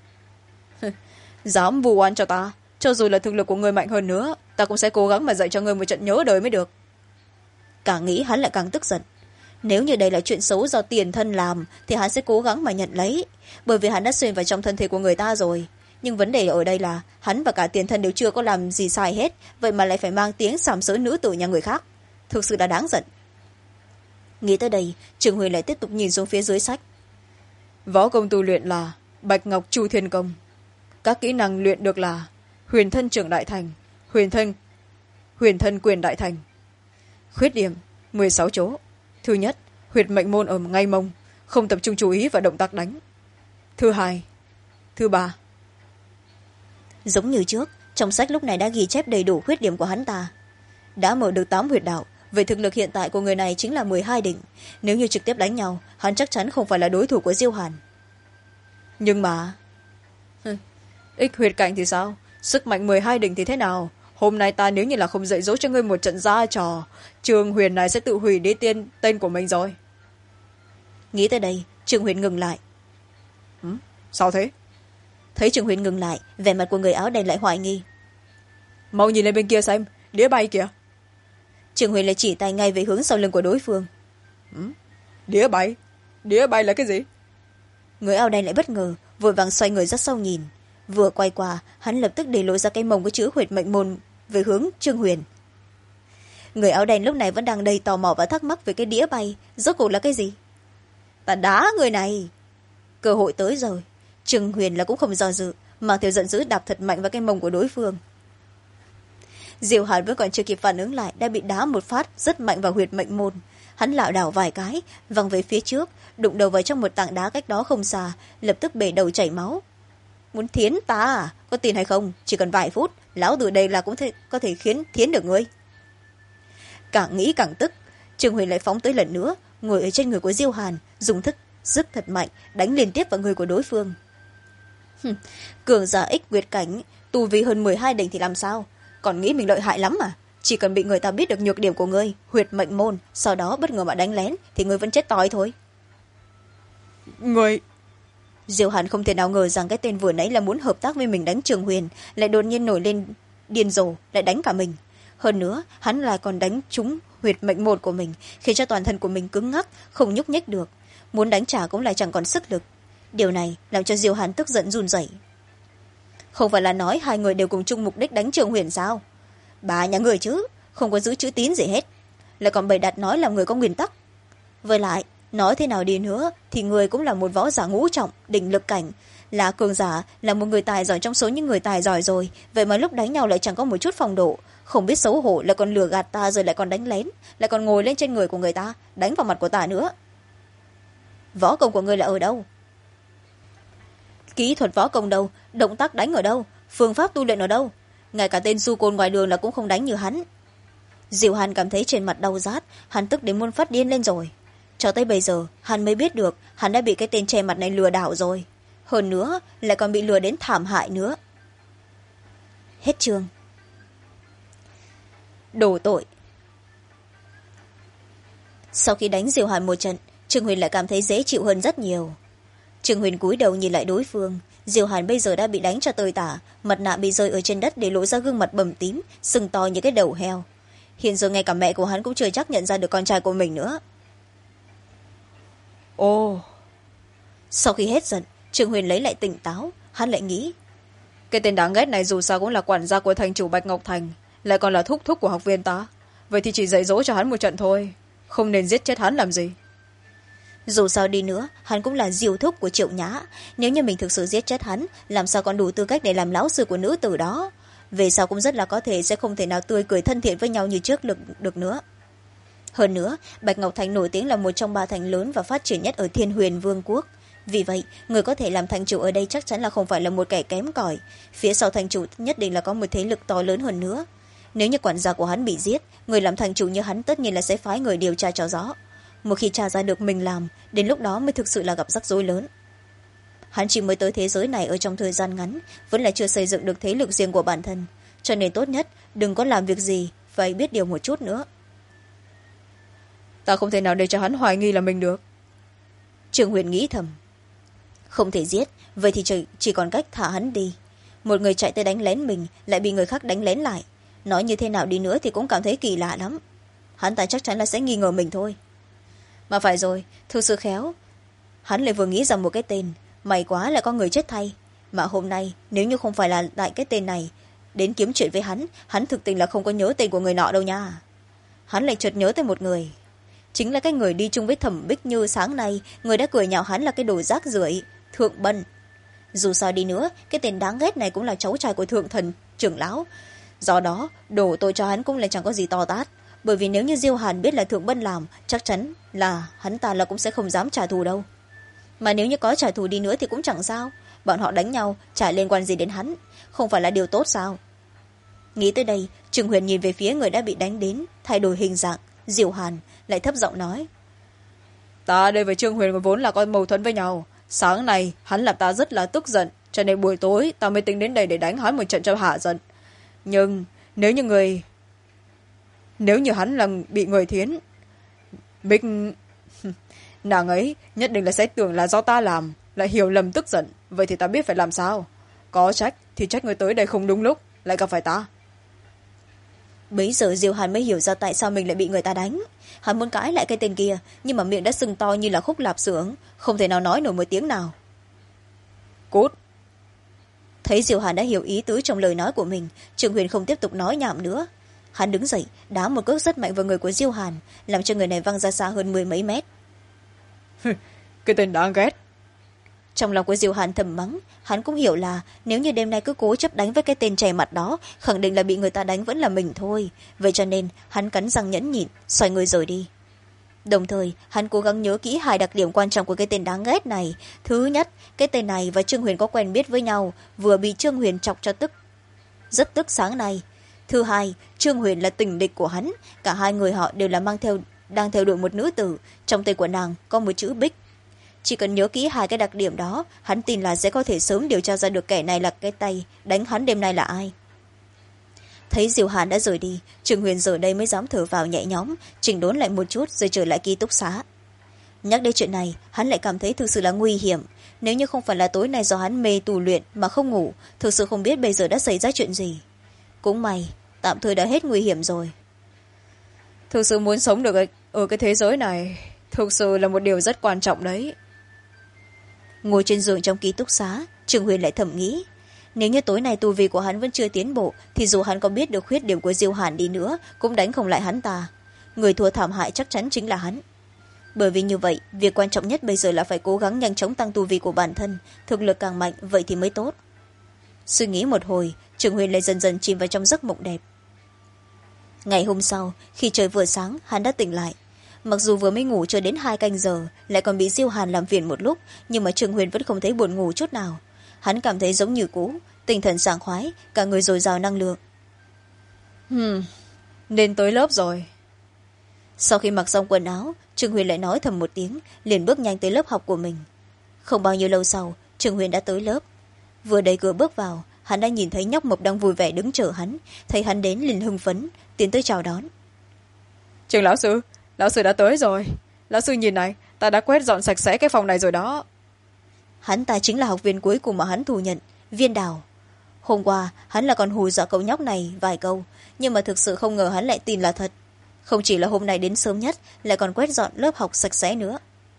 Dám vu oan cho ta, cho dù là thực lực của người mạnh hơn nữa, ta cũng sẽ cố gắng mà dạy cho người một trận nhớ đời mới được. Càng nghĩ hắn lại càng tức giận. Nếu như đây là chuyện xấu do tiền thân làm thì hắn sẽ cố gắng mà nhận lấy, bởi vì hắn đã xuyên vào trong thân thể của người ta rồi. Nhưng vấn đề ở đây là hắn và cả tiền thân đều chưa có làm gì sai hết, vậy mà lại phải mang tiếng sàm sỡ nữ tử nhà người khác, thực sự đã đáng giận. Nghĩ tới đây, Trương Huyền lại tiếp tục nhìn xuống phía dưới sách. Võ công tu luyện là Bạch Ngọc Chu Thiên Công. Các kỹ năng luyện được là huyền thân trưởng đại thành, huyền thân quyền đại thành. Khuyết điểm 16 chỗ. Thứ nhất, huyệt mệnh môn ở ngay mông, không tập trung chú ý vào động tác đánh. Thứ hai, thứ ba. Giống như trước, trong sách lúc này đã ghi chép đầy đủ khuyết điểm của hắn ta. Đã mở được 8 huyệt đạo, vậy thực lực hiện tại của người này chính là 12 đỉnh. Nếu như trực tiếp đánh nhau, hắn chắc chắn không phải là đối thủ của Diêu Hàn. Nhưng mà... Ích huyệt cảnh thì sao? Sức mạnh 12 đỉnh thì thế nào? Hôm nay ta nếu như là không dạy dỗ cho ngươi một trận ra trò, Trương Huyền này sẽ tự hủy đi tên của mình rồi. Nghĩ tới đây, Trương Huyền ngừng lại. Sao thế? Thấy Trương Huyền ngừng lại, vẻ mặt của người áo đen lại hoài nghi. Mau nhìn lên bên kia xem, đĩa bay kìa. Trương Huyền lại chỉ tay ngay về hướng sau lưng của đối phương. Đĩa bay? Đĩa bay là cái gì? Người áo đen lại bất ngờ, vội vàng xoay người ra sau nhìn. Vừa quay qua, hắn lập tức để lộ ra cái mông có chữ huyệt mệnh môn về hướng Trương Huyền. Người áo đen lúc này vẫn đang đầy tò mò và thắc mắc về cái đĩa bay, rốt cuộc là cái gì? Ta đá người này. Cơ hội tới rồi, Trương Huyền là cũng không do dự, mang theo giận dữ đạp thật mạnh vào cái mông của đối phương. Diêu Hàn vẫn còn chưa kịp phản ứng lại, đã bị đá một phát rất mạnh vào huyệt mệnh môn. Hắn lảo đảo vài cái, văng về phía trước, đụng đầu vào trong một tảng đá cách đó không xa, lập tức bể đầu chảy máu. Muốn thiến ta à? Có tin hay không, chỉ cần vài phút, lão từ đây là cũng có thể khiến thiến được ngươi. Càng nghĩ càng tức, Trương Huyền lại phóng tới lần nữa, ngồi ở trên người của Diêu Hàn, dùng thức sức thật mạnh, đánh liên tiếp vào người của đối phương. Cường giả ích nguyệt cảnh, tu vi hơn 12 đỉnh thì làm sao? Còn nghĩ mình lợi hại lắm à? Chỉ cần bị người ta biết được nhược điểm của ngươi, huyệt mệnh môn, sau đó bất ngờ mà đánh lén, thì ngươi vẫn chết toi thôi. Ngươi... Diêu Hàn không thể nào ngờ rằng cái tên vừa nãy là muốn hợp tác với mình đánh Trương Huyền, lại đột nhiên nổi lên điên rồ, lại đánh cả mình. Hơn nữa, hắn lại còn đánh trúng huyệt mệnh môn của mình, khiến cho toàn thân của mình cứng ngắc, không nhúc nhích được. Muốn đánh trả cũng lại chẳng còn sức lực. Điều này làm cho Diêu Hàn tức giận run rẩy. Không phải là nói hai người đều cùng chung mục đích đánh Trương Huyền sao? Bà nhà người chứ, không có giữ chữ tín gì hết, lại còn bày đặt nói là người có nguyên tắc. Với lại, nói thế nào đi nữa thì người cũng là một võ giả ngũ trọng, đỉnh lực cảnh, là cường giả, là một người tài giỏi trong số những người tài giỏi rồi, vậy mà lúc đánh nhau lại chẳng có một chút phong độ, không biết xấu hổ, lại còn lừa gạt ta, rồi lại còn đánh lén, lại còn ngồi lên trên người của người ta đánh vào mặt của ta nữa. Võ công của ngươi là ở đâu? Kỹ thuật võ công đâu? Động tác đánh ở đâu? Phương pháp tu luyện ở đâu? Ngay cả tên du côn ngoài đường là cũng không đánh như hắn. Diệu Hàn cảm thấy trên mặt đau rát, hắn tức đến muốn phát điên lên rồi. Cho tới bây giờ hắn mới biết được hắn đã bị cái tên che mặt này lừa đảo rồi, hơn nữa lại còn bị lừa đến thảm hại nữa. Hết chương. Đổ tội. Sau khi đánh Diệu Hàn một trận, Trương Huyền lại cảm thấy dễ chịu hơn rất nhiều. Trương Huyền cúi đầu nhìn lại đối phương. Diệu Hàn bây giờ đã bị đánh cho tơi tả, mặt nạ bị rơi ở trên đất để lộ ra gương mặt bầm tím, sưng to như cái đầu heo. Hiện giờ ngay cả mẹ của hắn cũng chưa chắc nhận ra được con trai của mình nữa. Ồ. Sau khi hết giận, Trương Huyền lấy lại tỉnh táo. Hắn lại nghĩ, Cái tên đáng ghét này dù sao cũng là quản gia của thành chủ Bạch Ngọc Thành, lại còn là thúc thúc của học viên ta, vậy thì chỉ dạy dỗ cho hắn một trận thôi, không nên giết chết hắn làm gì. dù sao đi nữa hắn cũng là diều thúc của Triệu Nhã, nếu như mình thực sự giết chết hắn, làm sao còn đủ tư cách để làm lão sư của nữ tử đó. Về sau cũng rất là có thể sẽ không thể nào tươi cười thân thiện với nhau như trước được nữa. Hơn nữa, Bạch Ngọc Thành nổi tiếng là một trong 3 thành lớn và phát triển nhất ở Thiên Huyền Vương quốc. Vì vậy, người có thể làm thành chủ ở đây chắc chắn là không phải là một kẻ kém cỏi. Phía sau thành chủ nhất định là có một thế lực to lớn hơn nữa. Nếu như quản gia của hắn bị giết, người làm thành chủ như hắn tất nhiên là sẽ phái người điều tra cho rõ. Một khi tra ra được mình làm, đến lúc đó mới thực sự là gặp rắc rối lớn. Hắn chỉ mới tới thế giới này ở trong thời gian ngắn, vẫn là chưa xây dựng được thế lực riêng của bản thân, cho nên tốt nhất đừng có làm việc gì phải biết điều một chút nữa. Ta không thể nào để cho hắn hoài nghi là mình được. Trương Huyền nghĩ thầm, không thể giết, vậy thì chỉ còn cách thả hắn đi. Một người chạy tới đánh lén mình, lại bị người khác đánh lén lại, nói như thế nào đi nữa thì cũng cảm thấy kỳ lạ lắm. Hắn ta chắc chắn là sẽ nghi ngờ mình thôi. Mà phải rồi, thực sự khéo, hắn lại vừa nghĩ rằng một cái tên, may quá lại có người chết thay. Mà hôm nay nếu như không phải là tại cái tên này đến kiếm chuyện với hắn thực tình là không có nhớ tên của người nọ đâu nha. Hắn lại chợt nhớ tới một người, chính là cái người đi chung với Thẩm Bích Như sáng nay, người đã cười nhạo hắn là cái đồ rác rưởi, Thượng Bân. Dù sao đi nữa, cái tên đáng ghét này cũng là cháu trai của Thượng Thần trưởng lão, do đó đổ tội cho hắn cũng là chẳng có gì to tát. Bởi vì nếu như Diêu Hàn biết là Thượng Bân làm, chắc chắn là hắn ta là cũng sẽ không dám trả thù đâu. Mà nếu như có trả thù đi nữa thì cũng chẳng sao, bọn họ đánh nhau chả liên quan gì đến hắn, không phải là điều tốt sao. Nghĩ tới đây, Trương Huyền nhìn về phía người đã bị đánh đến, thay đổi hình dạng, Diêu Hàn, lại thấp giọng nói, Ta đây với Trương Huyền vốn là có mâu thuẫn với nhau, sáng nay hắn làm ta rất là tức giận, cho nên buổi tối ta mới tính đến đây để đánh hắn một trận cho hạ giận. Nhưng nếu như hắn là bị người thiến Bích nàng ấy nhất định là sẽ tưởng là do ta làm, lại hiểu lầm tức giận, vậy thì ta biết phải làm sao. Có trách thì trách người tới đây không đúng lúc, lại gặp phải ta. Bấy giờ Diêu Hàn mới hiểu ra tại sao mình lại bị người ta đánh. Hắn muốn cãi lại cái tên kia, nhưng mà miệng đã sưng to như là khúc lạp xưởng, không thể nào nói nổi một tiếng nào. Cút. Thấy Diêu Hàn đã hiểu ý tứ trong lời nói của mình, Trương Huyền không tiếp tục nói nhảm nữa. Hắn đứng dậy đá một cước rất mạnh vào người của Diêu Hàn, làm cho người này văng ra xa hơn 10 mấy mét. Cái tên đáng ghét. Trong lòng của Diêu Hàn thầm mắng, hắn cũng hiểu là nếu như đêm nay cứ cố chấp đánh với cái tên trẻ mặt đó, khẳng định là bị người ta đánh vẫn là mình thôi. Vậy cho nên hắn cắn răng nhẫn nhịn, xoay người rời đi. Đồng thời hắn cố gắng nhớ kỹ 2 đặc điểm quan trọng của cái tên đáng ghét này. Thứ nhất, cái tên này và Trương Huyền có quen biết với nhau, vừa bị Trương Huyền chọc cho rất tức sáng nay. Thứ hai, Trương Huyền là tình địch của hắn, cả 2 người họ đều là đang theo đuổi một nữ tử, trong tên của nàng có một chữ Bích. Chỉ cần nhớ kỹ 2 cái đặc điểm đó, hắn tin là sẽ có thể sớm điều tra ra được kẻ này là cái tay đánh hắn đêm nay là ai. Thấy Diêu Hàn đã rời đi, Trương Huyền giờ đây mới dám thở vào nhẹ nhõm, chỉnh đốn lại một chút rồi trở lại ký túc xá. Nhắc đến chuyện này, hắn lại cảm thấy thực sự là nguy hiểm. Nếu như không phải là tối nay do hắn mê tù luyện mà không ngủ, thực sự không biết bây giờ đã xảy ra chuyện gì. Cũng may, tạm thời đã hết nguy hiểm rồi. Thực sự muốn sống được ở cái thế giới này, thực sự là một điều rất quan trọng đấy. Ngồi trên giường trong ký túc xá, Trương Huyền lại thầm nghĩ, nếu như tối nay tu vi của hắn vẫn chưa tiến bộ, thì dù hắn có biết được khuyết điểm của Diêu Hàn đi nữa cũng đánh không lại hắn ta. Người thua thảm hại chắc chắn chính là hắn. bởi vì như vậy việc quan trọng nhất bây giờ là phải cố gắng nhanh chóng tăng tu vi của bản thân, thực lực càng mạnh vậy thì mới tốt. Suy nghĩ một hồi, Trường Huyền lại dần dần chìm vào trong giấc mộng đẹp. Ngày hôm sau, khi trời vừa sáng, hắn đã tỉnh lại. Mặc dù vừa mới ngủ chưa đến 2 canh giờ, lại còn bị Diêu Hàn làm phiền một lúc, nhưng mà Trường Huyền vẫn không thấy buồn ngủ chút nào. Hắn cảm thấy giống như cũ, tinh thần sảng khoái, cả người dồi dào năng lượng. Nên tới lớp rồi. Sau khi mặc xong quần áo, Trường Huyền lại nói thầm một tiếng, liền bước nhanh tới lớp học của mình. Không bao nhiêu lâu sau, Trường Huyền đã tới lớp. Vừa đẩy cửa bước vào, hắn đã nhìn thấy nhóc mộc đang vui vẻ đứng chờ hắn. Thấy hắn đến liền hưng phấn, tiến tới chào đón. Trường lão sư đã tới rồi. Lão sư nhìn này, ta đã quét dọn sạch sẽ cái phòng này rồi đó. Hắn ta chính là học viên cuối cùng mà hắn thu nhận, Viên Đào. Hôm qua hắn là còn hù dọa cậu nhóc này vài câu, nhưng mà thực sự không ngờ hắn lại tin là thật. Không chỉ là hôm nay đến sớm nhất, lại còn quét dọn lớp học sạch sẽ nữa.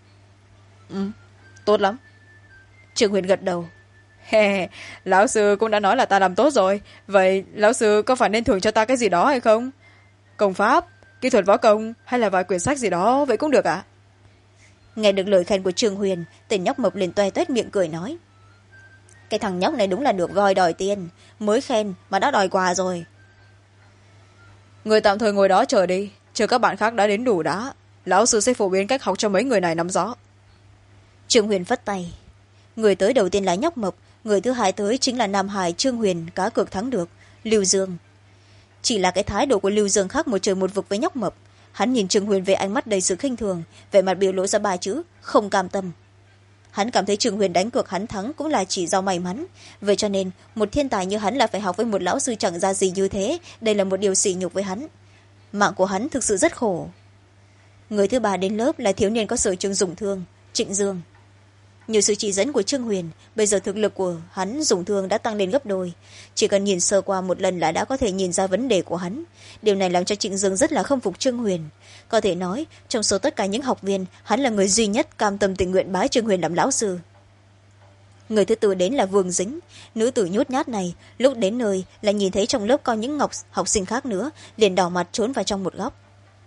Tốt lắm. Trường Huyền gật đầu. Lão sư cũng đã nói là ta làm tốt rồi. Vậy lão sư có phải nên thưởng cho ta cái gì đó hay không? Công pháp, kỹ thuật võ công hay là vài quyển sách gì đó vậy cũng được ạ. Nghe được lời khen của Trường Huyền, tên nhóc mộc liền toe toét miệng cười nói. Cái thằng nhóc này đúng là được voi đòi tiền, mới khen mà đã đòi quà rồi. Người tạm thời ngồi đó chờ đi, chờ các bạn khác đã đến đủ đã. Lão sư sẽ phổ biến cách học cho mấy người này nắm rõ. Trường Huyền phất tay. Người tới đầu tiên là nhóc mộc, người thứ hai tới chính là Nam Hải Trương Huyền cá cược thắng được, Lưu Dương. Chỉ là cái thái độ của Lưu Dương khác một trời một vực với nhóc mộc. Hắn nhìn Trường Huyền với ánh mắt đầy sự khinh thường, vẻ mặt biểu lộ ra 3 chữ không cam tâm. Hắn cảm thấy Trường Huyền đánh cược hắn thắng cũng là chỉ do may mắn, vậy cho nên một thiên tài như hắn là phải học với một lão sư chẳng ra gì như thế, đây là một điều sỉ nhục với hắn. Mạng của hắn thực sự rất khổ. Người thứ ba đến lớp là thiếu niên có sở trường dùng thương, Trịnh Dương. Nhờ sự chỉ dẫn của Trương Huyền, bây giờ thực lực của hắn dùng thương đã tăng lên gấp đôi. Chỉ cần nhìn sơ qua một lần là đã có thể nhìn ra vấn đề của hắn. Điều này làm cho Trịnh Dương rất là khâm phục Trương Huyền. Có thể nói, trong số tất cả những học viên, hắn là người duy nhất cam tâm tình nguyện bái Trương Huyền làm lão sư. Người thứ tư đến là Vương Dính. Nữ tử nhút nhát này, lúc đến nơi là nhìn thấy trong lớp có những học sinh khác nữa, liền đỏ mặt trốn vào trong một góc.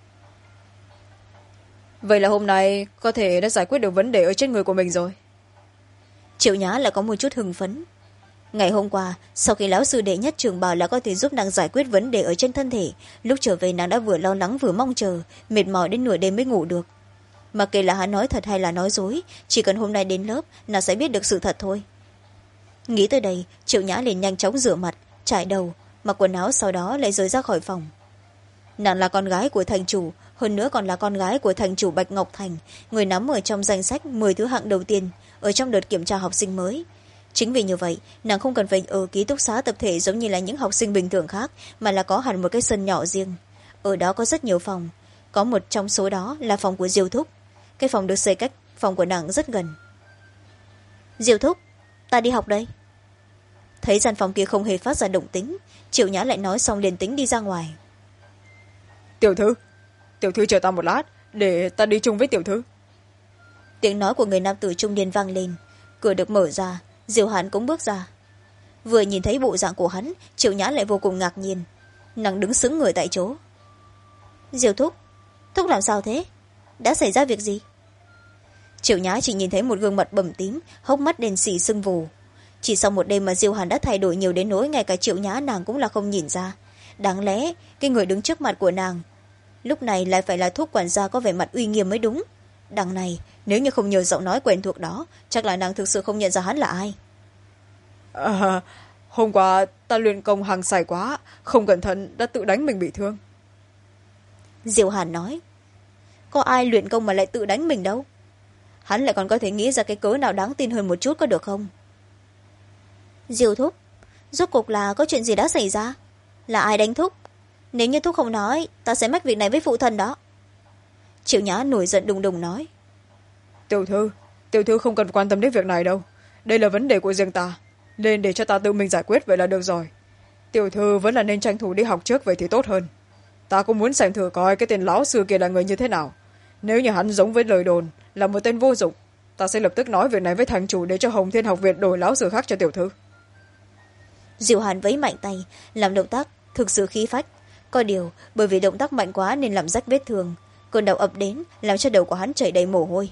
Vậy là hôm nay có thể đã giải quyết được vấn đề ở trên người của mình rồi. Triệu Nhã lại có một chút hưng phấn. Ngày hôm qua, sau khi lão sư đệ nhất trường bảo là có thể giúp nàng giải quyết vấn đề ở trên thân thể, lúc trở về nàng đã vừa lo lắng vừa mong chờ, mệt mỏi đến nửa đêm mới ngủ được. Mà kể là hắn nói thật hay là nói dối, chỉ cần hôm nay đến lớp nàng sẽ biết được sự thật thôi. Nghĩ tới đây, Triệu Nhã liền nhanh chóng rửa mặt, trải đầu, mặc quần áo, sau đó lại rời ra khỏi phòng. Nàng là con gái của thành chủ, hơn nữa còn là con gái của thành chủ Bạch Ngọc Thành, người nắm ở trong danh sách 10 thứ hạng đầu tiên ở trong đợt kiểm tra học sinh mới. Chính vì như vậy, nàng không cần phải ở ký túc xá tập thể giống như là những học sinh bình thường khác, mà là có hẳn một cái sân nhỏ riêng. Ở đó có rất nhiều phòng, có một trong số đó là phòng của Diêu Thúc. Cái phòng được xây cách phòng của nàng rất gần. Diêu Thúc, ta đi học đây. Thấy gian phòng kia không hề phát ra động tĩnh, Triệu Nhã lại nói xong liền tính đi ra ngoài. Tiểu thư chờ ta một lát, để ta đi chung với tiểu thư. Tiếng nói của người nam tử trung niên vang lên, cửa được mở ra, Diêu Hàn cũng bước ra. Vừa nhìn thấy bộ dạng của hắn, Triệu Nhã lại vô cùng ngạc nhiên, nàng đứng sững người tại chỗ. Diêu Thúc, Thúc làm sao thế, đã xảy ra việc gì? Triệu Nhã chỉ nhìn thấy một gương mặt bầm tím, hốc mắt đen xì sưng vù. Chỉ sau một đêm mà Diêu Hàn đã thay đổi nhiều đến nỗi ngay cả Triệu Nhã nàng cũng là không nhìn ra. Đáng lẽ cái người đứng trước mặt của nàng lúc này lại phải là Thúc quản gia có vẻ mặt uy nghiêm mới đúng. Đằng này nếu như không nhờ giọng nói quen thuộc đó, chắc là nàng thực sự không nhận ra hắn là ai. Hôm qua ta luyện công hăng say quá, không cẩn thận đã tự đánh mình bị thương. Diêu Hàn nói, có ai luyện công mà lại tự đánh mình đâu. Hắn lại còn có thể nghĩ ra cái cớ nào đáng tin hơn một chút có được không? Diêu Thúc, rốt cuộc là có chuyện gì đã xảy ra? Là ai đánh Thúc? Nếu như Thúc không nói, ta sẽ mách việc này với phụ thân đó. Triệu Nhã nổi giận đùng đùng nói. Tiểu thư không cần quan tâm đến việc này đâu. Đây là vấn đề của riêng ta, nên để cho ta tự mình giải quyết vậy là được rồi. Tiểu thư vẫn là nên tranh thủ đi học trước vậy thì tốt hơn. Ta cũng muốn xem thử coi cái tên lão sư kia là người như thế nào. Nếu như hắn giống với lời đồn là một tên vô dụng, ta sẽ lập tức nói việc này với thành chủ để cho Hồng Thiên học viện đổi lão sư khác cho tiểu thư. Diệu Hàn vẫy mạnh tay, làm động tác thực sự khí phách. Có điều bởi vì động tác mạnh quá nên làm rách vết thương, cơn đau ập đến làm cho đầu của hắn chảy đầy mồ hôi.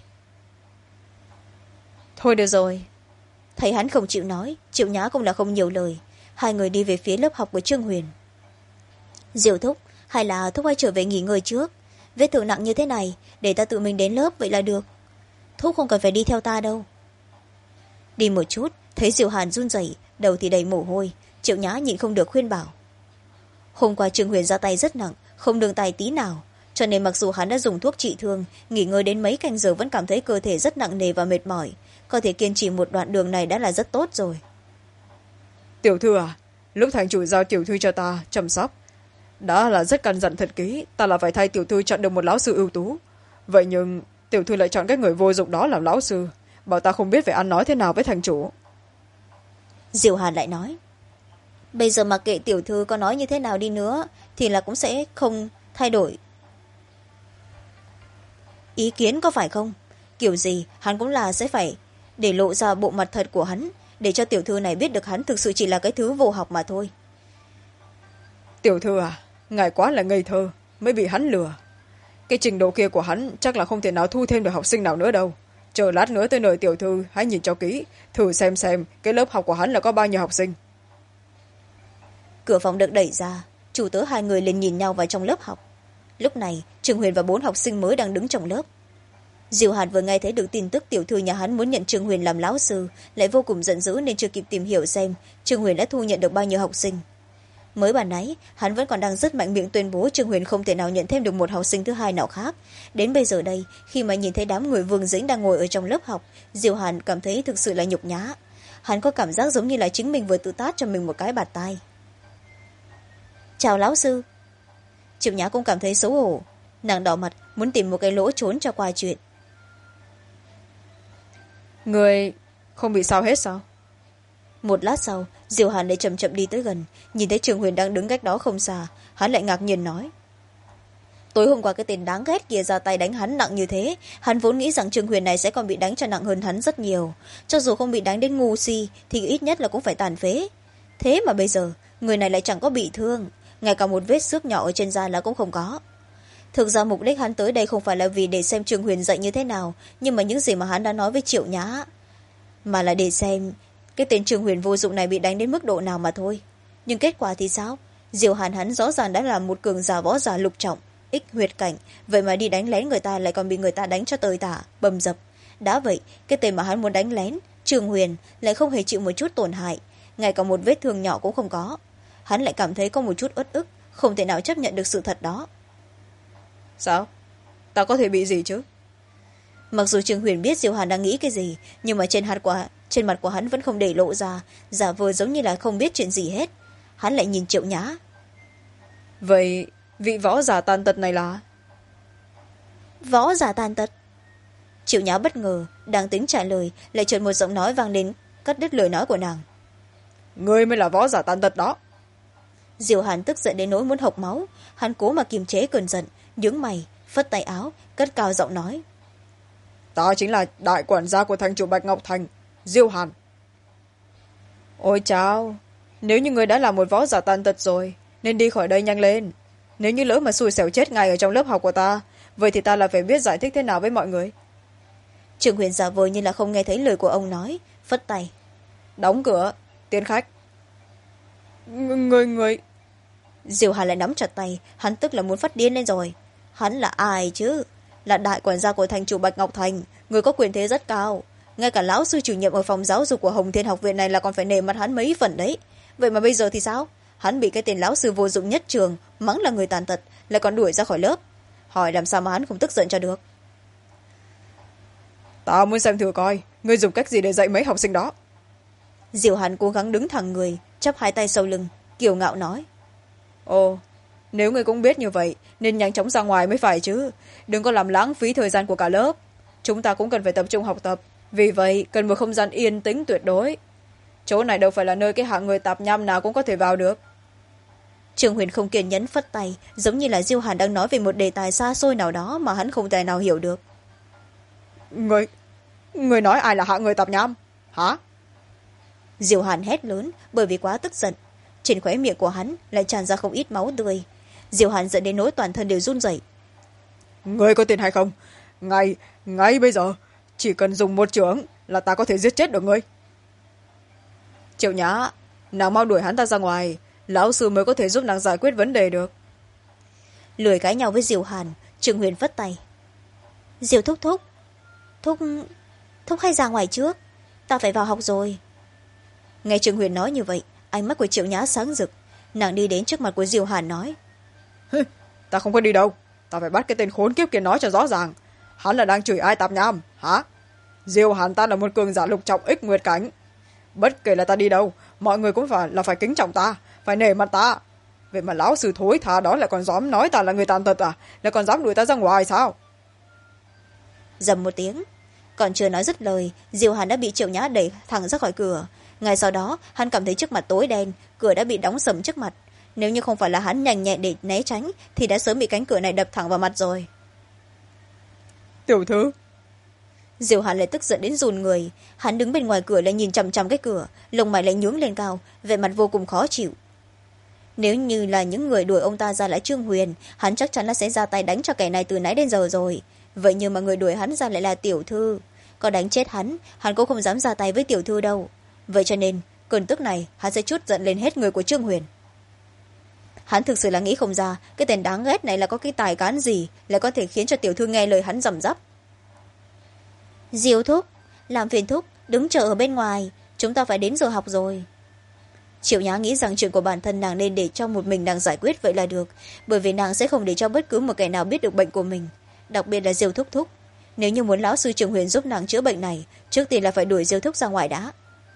thôi được rồi. Thấy hắn không chịu nói, Triệu Nhã cũng là không nhiều lời. Hai người đi về phía lớp học của Trương Huyền. Diệu thúc, hay là thúc hãy trở về nghỉ ngơi trước. Vết thương nặng như thế này, để ta tự mình đến lớp vậy là được. Thúc không cần phải đi theo ta đâu. Đi một chút, thấy Diệu Hàn run rẩy, đầu thì đầy mồ hôi. Triệu Nhã nhịn không được khuyên bảo. Hôm qua Trương Huyền ra tay rất nặng, không đương tay tí nào, cho nên mặc dù hắn đã dùng thuốc trị thương, nghỉ ngơi đến mấy canh giờ vẫn cảm thấy cơ thể rất nặng nề và mệt mỏi. Có thể kiên trì một đoạn đường này đã là rất tốt rồi. Tiểu thư à, lúc thành chủ giao tiểu thư cho ta chăm sóc đã là rất căn dặn thật kỹ, ta là phải thay tiểu thư chọn được một lão sư ưu tú. Vậy nhưng tiểu thư lại chọn cái người vô dụng đó làm lão sư, bảo ta không biết phải ăn nói thế nào với thành chủ. Diệu Hàn lại nói, bây giờ mặc kệ tiểu thư có nói như thế nào đi nữa thì là cũng sẽ không thay đổi ý kiến, có phải không? Kiểu gì hắn cũng là sẽ phải để lộ ra bộ mặt thật của hắn, để cho tiểu thư này biết được hắn thực sự chỉ là cái thứ vô học mà thôi. Tiểu thư à, ngài quá là ngây thơ, mới bị hắn lừa. Cái trình độ kia của hắn chắc là không thể nào thu thêm được học sinh nào nữa đâu. Chờ lát nữa tới nơi tiểu thư hãy nhìn cho kỹ, thử xem cái lớp học của hắn là có bao nhiêu học sinh. Cửa phòng được đẩy ra, chủ tớ hai người liền nhìn nhau vào trong lớp học. Lúc này Trương Huyền và 4 học sinh mới đang đứng trong lớp. Diệu Hàn vừa nghe thấy được tin tức tiểu thư nhà hắn muốn nhận Trương Huyền làm lão sư, lại vô cùng giận dữ nên chưa kịp tìm hiểu xem Trương Huyền đã thu nhận được bao nhiêu học sinh. Mới bàn nãy hắn vẫn còn đang rất mạnh miệng tuyên bố Trương Huyền không thể nào nhận thêm được một học sinh thứ hai nào khác. Đến bây giờ đây, khi mà nhìn thấy đám người Vương Dĩnh đang ngồi ở trong lớp học, Diệu Hàn cảm thấy thực sự là nhục nhã. Hắn có cảm giác giống như là chính mình vừa tự tát cho mình một cái bạt tai. Chào lão sư. Triệu Nhã cũng cảm thấy xấu hổ, nàng đỏ mặt muốn tìm một cái lỗ trốn cho qua chuyện. Người không bị sao hết sao? Một lát sau, Diệu Hàn lại chậm chậm đi tới gần, nhìn thấy Trương Huyền đang đứng cách đó không xa, hắn lại ngạc nhiên nói, tối hôm qua cái tên đáng ghét kia ra tay đánh hắn nặng như thế, hắn vốn nghĩ rằng Trương Huyền này sẽ còn bị đánh cho nặng hơn hắn rất nhiều, cho dù không bị đánh đến ngu si thì ít nhất là cũng phải tàn phế. Thế mà bây giờ người này lại chẳng có bị thương, ngay cả một vết xước nhỏ ở trên da là cũng không có. Thực ra mục đích hắn tới đây không phải là vì để xem Trương Huyền dạy như thế nào, nhưng mà những gì mà hắn đã nói với Triệu Nhã, mà là để xem cái tên Trương Huyền vô dụng này bị đánh đến mức độ nào mà thôi. Nhưng kết quả thì sao? Diệu Hàn hắn rõ ràng đã là một cường giả võ giả lục trọng, ích huyệt cảnh, vậy mà đi đánh lén người ta lại còn bị người ta đánh cho tơi tả bầm dập. Đã vậy cái tên mà hắn muốn đánh lén Trương Huyền lại không hề chịu một chút tổn hại, ngay cả một vết thương nhỏ cũng không có. Hắn lại cảm thấy có một chút uất ức, không thể nào chấp nhận được sự thật đó. Sao? Ta có thể bị gì chứ? Mặc dù Trương Huyền biết Diệu Hàn đang nghĩ cái gì, nhưng mà trên mặt của hắn vẫn không để lộ ra, giả vờ giống như là không biết chuyện gì hết. Hắn lại nhìn Triệu Nhã. Vậy vị võ giả tàn tật này là? Võ giả tàn tật? Triệu Nhã bất ngờ, đang tính trả lời, lại chợt một giọng nói vang lên cắt đứt lời nói của nàng. Ngươi mới là võ giả tàn tật đó. Diệu Hàn tức giận đến nỗi muốn hộc máu, hắn cố mà kiềm chế cơn giận, nhướng mày, phất tay áo, cất cao giọng nói, ta chính là đại quản gia của thành chủ Bạch Ngọc Thành, Diêu Hàn. Ôi chao, nếu như người đã là một võ giả tàn tật rồi nên đi khỏi đây nhanh lên. Nếu như lỡ mà xui xẻo chết ngay ở trong lớp học của ta, vậy thì ta là phải biết giải thích thế nào với mọi người. Trương Huyền giả vờ như là không nghe thấy lời của ông nói, phất tay, đóng cửa, tiến khách. Người Diệu Hàn lại nắm chặt tay, hắn tức là muốn phát điên lên rồi. Hắn là ai chứ? Là đại quản gia của thành chủ Bạch Ngọc Thành, người có quyền thế rất cao, ngay cả lão sư chủ nhiệm ở phòng giáo dục của Hồng Thiên học viện này là còn phải nể mặt hắn mấy phần đấy. Vậy mà bây giờ thì sao? Hắn bị cái tên lão sư vô dụng nhất trường mắng là người tàn tật, lại còn đuổi ra khỏi lớp. Hỏi làm sao mà hắn không tức giận cho được. Ta muốn xem thử coi ngươi dùng cách gì để dạy mấy học sinh đó. Diệu Hàn cố gắng đứng thẳng người, chắp hai tay sau lưng, kiêu ngạo nói, ồ, nếu ngươi cũng biết như vậy nên nhanh chóng ra ngoài mới phải chứ, đừng có làm lãng phí thời gian của cả lớp. Chúng ta cũng cần phải tập trung học tập, vì vậy cần một không gian yên tĩnh tuyệt đối. Chỗ này đâu phải là nơi cái hạng người tạp nham nào cũng có thể vào được. Trương Huyền không kiên nhẫn phất tay, giống như là Diêu Hàn đang nói về một đề tài xa xôi nào đó mà hắn không thể nào hiểu được. Người nói ai là hạng người tạp nham hả? Diêu Hàn hét lớn bởi vì quá tức giận, trên khóe miệng của hắn lại tràn ra không ít máu tươi. Diêu Hàn giận đến nỗi toàn thân đều run rẩy. người có tin hay không, ngay bây giờ chỉ cần dùng một chưởng là ta có thể giết chết được ngươi. Triệu Nhã, nàng mau đuổi hắn ta ra ngoài, lão sư mới có thể giúp nàng giải quyết vấn đề được. Lười cãi nhau với Diều Hàn, Trương Huyền vất tay. Diều thúc thúc thúc thúc hay ra ngoài trước, ta phải vào học rồi. Nghe Trương Huyền nói như vậy, ánh mắt của Triệu Nhã sáng rực. Nàng đi đến trước mặt của Diều Hàn nói: Ta không có đi đâu, ta phải bắt cái tên khốn kiếp kia nói cho rõ ràng. Hắn là đang chửi ai tạp nham hả? Diều Hàn ta là một cường giả lục trọng ích nguyệt cảnh, bất kể là ta đi đâu mọi người cũng phải kính trọng ta, phải nể mặt ta. Vậy mà lão sư thối tha đó lại còn dám nói ta là người tàn tật à? Lại còn dám đuổi ta ra ngoài sao? Dầm một tiếng, còn chưa nói dứt lời, Diều Hàn đã bị Triệu Nhã đẩy thẳng ra khỏi cửa. Ngay sau đó hắn cảm thấy trước mặt tối đen, cửa đã bị đóng sầm trước mặt. Nếu như không phải là hắn nhanh nhẹn để né tránh thì đã sớm bị cánh cửa này đập thẳng vào mặt rồi. Tiểu thư. Diều Hàn lại tức giận đến run người. Hắn đứng bên ngoài cửa lại nhìn chằm chằm cái cửa, lông mày lại nhướng lên cao, vẻ mặt vô cùng khó chịu. Nếu như là những người đuổi ông ta ra là Trương Huyền, hắn chắc chắn là sẽ ra tay đánh cho kẻ này từ nãy đến giờ rồi. Vậy nhưng mà người đuổi hắn ra lại là tiểu thư. Có đánh chết hắn cũng không dám ra tay với tiểu thư đâu. Vậy cho nên cơn tức này hắn sẽ trút giận lên hết người của Trương Huyền. Hắn thực sự là nghĩ không ra cái tên đáng ghét này là có cái tài cán gì lại có thể khiến cho tiểu thư nghe lời hắn răm rắp. Diều thúc, làm phiền thúc đứng chờ ở bên ngoài, chúng ta phải đến giờ học rồi. Triệu Nhã nghĩ rằng chuyện của bản thân nàng nên để cho một mình nàng giải quyết vậy là được, bởi vì nàng sẽ không để cho bất cứ một kẻ nào biết được bệnh của mình, đặc biệt là Diều thúc thúc. Nếu như muốn lão sư Trường Huyền giúp nàng chữa bệnh này, trước tiên là phải đuổi Diều thúc ra ngoài đã.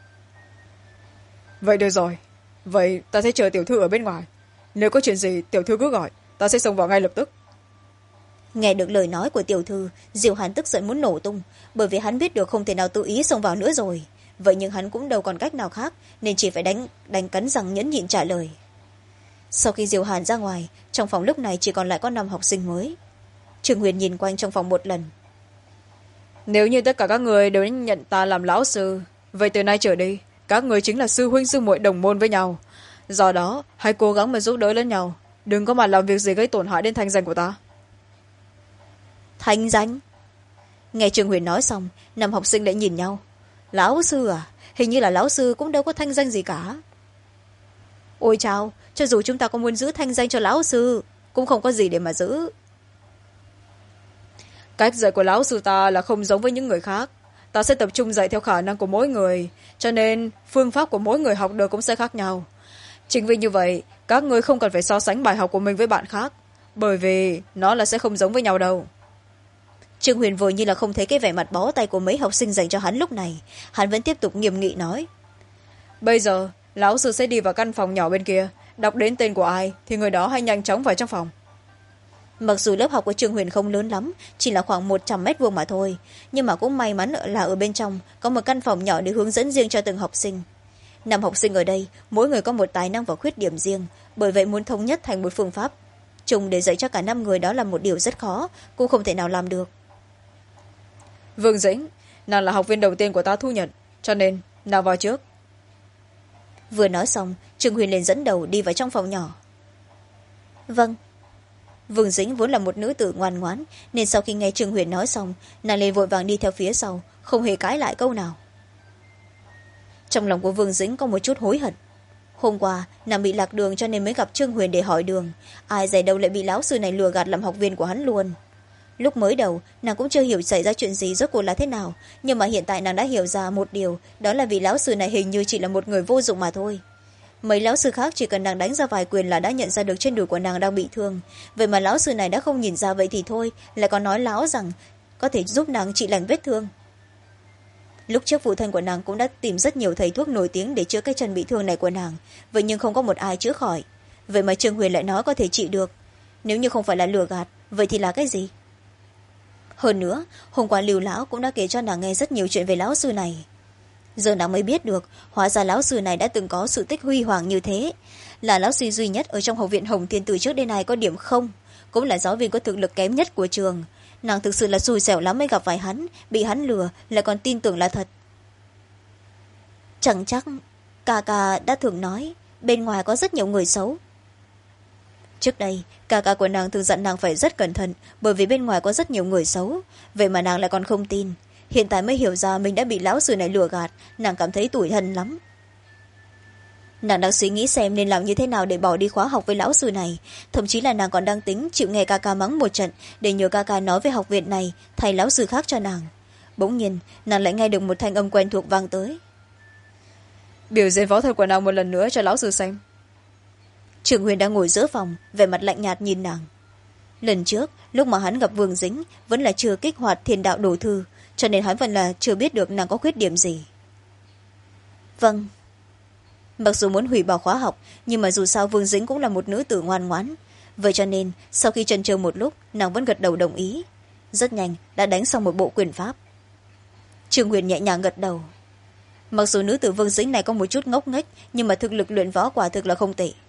Vậy được rồi, vậy ta sẽ chờ tiểu thư ở bên ngoài, nếu có chuyện gì tiểu thư cứ gọi, ta sẽ xông vào ngay lập tức. Nghe được lời nói của tiểu thư, Diều Hàn tức giận muốn nổ tung, bởi vì hắn biết được không thể nào tự ý xông vào nữa rồi. Vậy nhưng hắn cũng đâu còn cách nào khác, nên chỉ phải đánh cắn răng nhẫn nhịn trả lời. Sau khi Diều Hàn ra ngoài, trong phòng lúc này chỉ còn lại có 5 học sinh mới. Trường Huyền nhìn quanh trong phòng một lần. Nếu như tất cả các người đều nhận ta làm lão sư, vậy từ nay trở đi các người chính là sư huynh sư muội đồng môn với nhau. Do đó hãy cố gắng mà giúp đỡ lẫn nhau, đừng có mà làm việc gì gây tổn hại đến thanh danh của ta. Thanh danh? Nghe Trường Huyền nói xong, 5 học sinh lại nhìn nhau. Lão sư à? Hình như là lão sư cũng đâu có thanh danh gì cả. Ôi chao, cho dù chúng ta có muốn giữ thanh danh cho lão sư cũng không có gì để mà giữ. Cách dạy của lão sư ta là không giống với những người khác, ta sẽ tập trung dạy theo khả năng của mỗi người, cho nên phương pháp của mỗi người học được cũng sẽ khác nhau. Chính vì như vậy các người không cần phải so sánh bài học của mình với bạn khác, bởi vì nó là sẽ không giống với nhau đâu. Trương Huyền vừa như là không thấy cái vẻ mặt bó tay của mấy học sinh dành cho hắn lúc này, hắn vẫn tiếp tục nghiêm nghị nói. Bây giờ lão sư sẽ đi vào căn phòng nhỏ bên kia, đọc đến tên của ai thì người đó hãy nhanh chóng vào trong phòng. Mặc dù lớp học của Trương Huyền không lớn lắm, chỉ là khoảng 100 m² mà thôi, nhưng mà cũng may mắn là ở bên trong có một căn phòng nhỏ để hướng dẫn riêng cho từng học sinh. 5 học sinh ở đây mỗi người có một tài năng và khuyết điểm riêng, bởi vậy muốn thống nhất thành một phương pháp chung để dạy cho cả 5 người đó là một điều rất khó, cũng không thể nào làm được. Vương Dĩnh, nàng là học viên đầu tiên của ta thu nhận, cho nên nàng vào trước. Vừa nói xong, Trương Huyền liền dẫn đầu đi vào trong phòng nhỏ. Vâng. Vương Dĩnh vốn là một nữ tử ngoan ngoãn, nên sau khi nghe Trương Huyền nói xong, nàng liền vội vàng đi theo phía sau, không hề cãi lại câu nào. Trong lòng của Vương Dĩnh có một chút hối hận. Hôm qua nàng bị lạc đường cho nên mới gặp Trương Huyền để hỏi đường, ai dè đâu lại bị lão sư này lừa gạt làm học viên của hắn luôn. Lúc mới đầu nàng cũng chưa hiểu xảy ra chuyện gì rốt cuộc là thế nào, nhưng mà hiện tại nàng đã hiểu ra một điều, đó là vì lão sư này hình như chỉ là một người vô dụng mà thôi. Mấy lão sư khác chỉ cần nàng đánh ra vài quyền là đã nhận ra được trên đùi của nàng đang bị thương, vậy mà lão sư này đã không nhìn ra vậy thì thôi, lại còn nói láo rằng có thể giúp nàng trị lành vết thương. Lúc trước phụ thân của nàng cũng đã tìm rất nhiều thầy thuốc nổi tiếng để chữa cái chân bị thương này của nàng, vậy nhưng không có một ai chữa khỏi. Vậy mà Trương Huyền lại nói có thể trị được. Nếu như không phải là lừa gạt, vậy thì là cái gì? Hơn nữa, hôm qua Lưu lão cũng đã kể cho nàng nghe rất nhiều chuyện về lão sư này. Giờ nàng mới biết được, hóa ra lão sư này đã từng có sự tích huy hoàng như thế, là lão sư duy nhất ở trong học viện Hồng Thiên từ trước đến nay có điểm 0, cũng là giáo viên có thực lực kém nhất của trường. Nàng thực sự là xui xẻo lắm mới gặp phải hắn, bị hắn lừa lại còn tin tưởng là thật. Chẳng chắc ca ca đã thường nói bên ngoài có rất nhiều người xấu. trước đây ca ca của nàng thường dặn nàng phải rất cẩn thận, bởi vì bên ngoài có rất nhiều người xấu, vậy mà nàng lại còn không tin. Hiện tại mới hiểu ra mình đã bị lão sư này lừa gạt, nàng cảm thấy tủi thân lắm. Nàng đang suy nghĩ xem nên làm như thế nào để bỏ đi khóa học với lão sư này, thậm chí là nàng còn đang tính chịu nghe ca ca mắng một trận để nhờ ca ca nói với học viện này thay lão sư khác cho nàng. Bỗng nhiên nàng lại nghe được một thanh âm quen thuộc vang tới. Biểu diễn võ thuật của nàng một lần nữa cho lão sư xem. Trường Huyền đang ngồi giữa phòng, vẻ mặt lạnh nhạt nhìn nàng. Lần trước lúc mà hắn gặp Vương Dính vẫn là chưa kích hoạt thiên đạo đồ thư, cho nên hắn vẫn là chưa biết được nàng có khuyết điểm gì. Vâng. Mặc dù muốn hủy bỏ khóa học, nhưng mà dù sao Vương Dính cũng là một nữ tử ngoan ngoãn, vậy cho nên sau khi chần chừ một lúc, nàng vẫn gật đầu đồng ý. Rất nhanh đã đánh xong một bộ quyền pháp. Trường Huyền nhẹ nhàng gật đầu. Mặc dù nữ tử Vương Dính này có một chút ngốc nghếch, nhưng mà thực lực luyện võ quả thực là không tệ.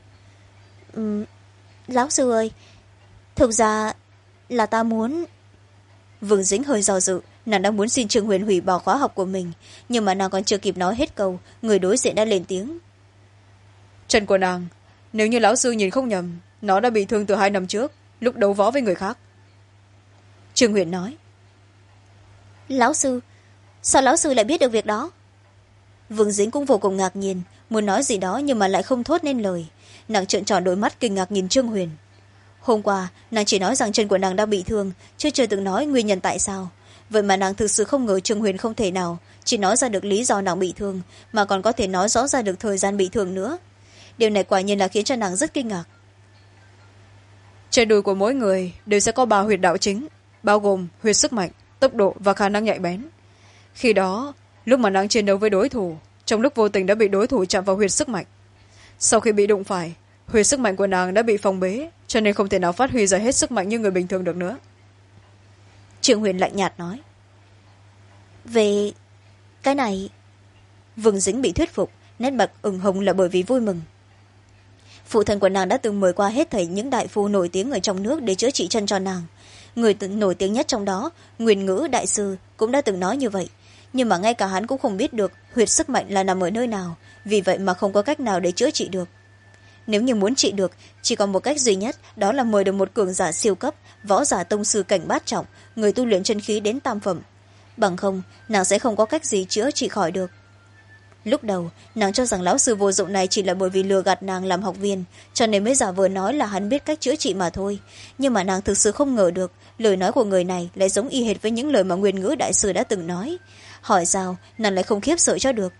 Lão sư ơi, thực ra là ta muốn... Vương Dính hơi do dự, nàng đang muốn xin Trường Huyền hủy bỏ khóa học của mình, nhưng mà nàng còn chưa kịp nói hết câu, người đối diện đã lên tiếng. Chân của nàng, nếu như lão sư nhìn không nhầm, nó đã bị thương từ 2 năm trước, lúc đấu võ với người khác. Trường Huyền nói. Lão sư? Sao lão sư lại biết được việc đó? Vương Dính cũng vô cùng ngạc nhiên, muốn nói gì đó nhưng mà lại không thốt nên lời. Nàng trợn tròn đôi mắt kinh ngạc nhìn Trương Huyền. Hôm qua nàng chỉ nói rằng chân của nàng đang bị thương, chứ chưa từng nói nguyên nhân tại sao. Vậy mà nàng thực sự không ngờ Trương Huyền không thể nào chỉ nói ra được lý do nàng bị thương, mà còn có thể nói rõ ra được thời gian bị thương nữa. Điều này quả nhiên là khiến cho nàng rất kinh ngạc. Trên đùi của mỗi người đều sẽ có 3 huyệt đạo chính, bao gồm huyệt sức mạnh, tốc độ và khả năng nhạy bén. Khi đó lúc mà nàng chiến đấu với đối thủ, trong lúc vô tình đã bị đối thủ chạm vào huyệt sức mạnh. Sau khi bị đụng phải, huyệt sức mạnh của nàng đã bị phong bế, cho nên không thể nào phát huy ra hết sức mạnh như người bình thường được nữa. Trương Huyền lạnh nhạt nói. Về cái này... Vương Dính bị thuyết phục, nét mặt ửng hồng là bởi vì vui mừng. Phụ thân của nàng đã từng mời qua hết thảy những đại phu nổi tiếng ở trong nước để chữa trị chân cho nàng. Người nổi tiếng nhất trong đó, Nguyên Ngữ đại sư, cũng đã từng nói như vậy. Nhưng mà ngay cả hắn cũng không biết được huyệt sức mạnh là nằm ở nơi nào, vì vậy mà không có cách nào để chữa trị được. Nếu như muốn trị được, chỉ còn một cách duy nhất, đó là mời được một cường giả siêu cấp, võ giả tông sư cảnh bát trọng, người tu luyện chân khí đến tam phẩm. Bằng không, nàng sẽ không có cách gì chữa trị khỏi được. Lúc đầu nàng cho rằng lão sư vô dụng này chỉ là bởi vì lừa gạt nàng làm học viên, cho nên mới giả vờ nói là hắn biết cách chữa trị mà thôi. Nhưng mà nàng thực sự không ngờ được lời nói của người này lại giống y hệt với những lời mà Nguyên Ngữ đại sư đã từng nói. Hỏi sao nàng lại không khiếp sợ cho được.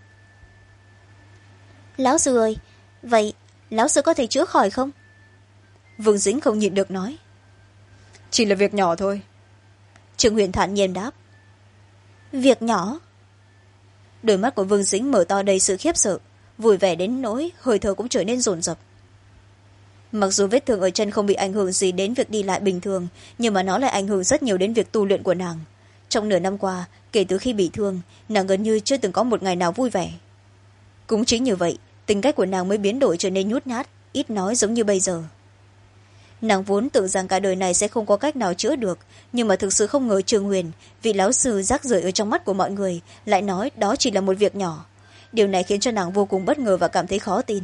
Lão sư ơi, vậy lão sư có thể chữa khỏi không? Vương Dính không nhịn được nói. Chỉ là việc nhỏ thôi. Trương Huyền thản nhiên đáp. Việc nhỏ? Đôi mắt của Vương Dính mở to đầy sự khiếp sợ, vui vẻ đến nỗi hơi thở cũng trở nên dồn dập. Mặc dù vết thương ở chân không bị ảnh hưởng gì đến việc đi lại bình thường, nhưng mà nó lại ảnh hưởng rất nhiều đến việc tu luyện của nàng. Trong nửa năm qua, kể từ khi bị thương, nàng gần như chưa từng có một ngày nào vui vẻ. Cũng chính như vậy, tính cách của nàng mới biến đổi trở nên nhút nhát, ít nói giống như bây giờ. Nàng vốn tưởng rằng cả đời này sẽ không có cách nào chữa được, nhưng mà thực sự không ngờ Trương Huyền, vị lão sư rác rưởi ở trong mắt của mọi người, lại nói đó chỉ là một việc nhỏ. Điều này khiến cho nàng vô cùng bất ngờ và cảm thấy khó tin.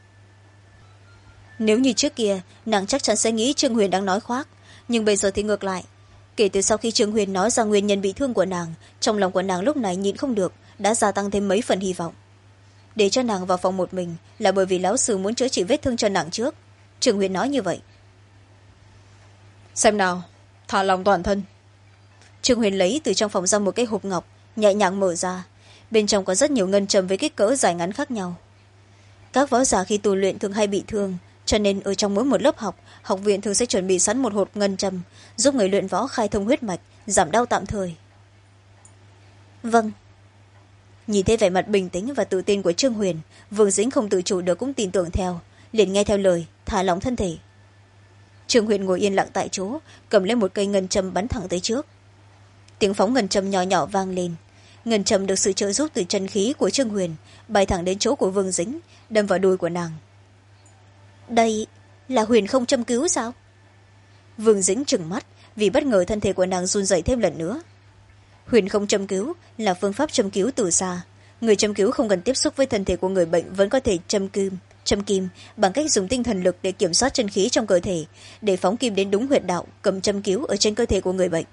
Nếu như trước kia, nàng chắc chắn sẽ nghĩ Trương Huyền đang nói khoác, nhưng bây giờ thì ngược lại. Kể từ sau khi Trương Huyền nói ra nguyên nhân bị thương của nàng, trong lòng của nàng lúc này nhịn không được, đã gia tăng thêm mấy phần hy vọng. Để cho nàng vào phòng một mình là bởi vì lão sư muốn chữa trị vết thương cho nàng trước. Trương Huyền nói như vậy. Xem nào, thả lòng toàn thân. Trương Huyền lấy từ trong phòng ra một cái hộp ngọc, nhẹ nhàng mở ra. Bên trong có rất nhiều ngân châm với kích cỡ dài ngắn khác nhau. Các võ giả khi tu luyện thường hay bị thương, cho nên ở trong mỗi một lớp học, học viện thường sẽ chuẩn bị sẵn một hộp ngân châm, giúp người luyện võ khai thông huyết mạch, giảm đau tạm thời. Vâng. Nhìn thấy vẻ mặt bình tĩnh và tự tin của Trương Huyền, Vương Dính không tự chủ được cũng tin tưởng theo, liền nghe theo lời, thả lỏng thân thể. Trương Huyền ngồi yên lặng tại chỗ, cầm lên một cây ngân châm bắn thẳng tới trước. Tiếng phóng ngân châm nhỏ nhỏ vang lên. Ngân châm được sự trợ giúp từ chân khí của Trương Huyền, bay thẳng đến chỗ của Vương Dính, đâm vào đùi của nàng. Đây là Huyền không châm cứu sao? Vương Dính trừng mắt, vì bất ngờ thân thể của nàng run rẩy thêm lần nữa. Huyền không châm cứu là phương pháp châm cứu từ xa. Người châm cứu không cần tiếp xúc với thân thể của người bệnh vẫn có thể châm kim bằng cách dùng tinh thần lực để kiểm soát chân khí trong cơ thể, để phóng kim đến đúng huyệt đạo cầm châm cứu ở trên cơ thể của người bệnh.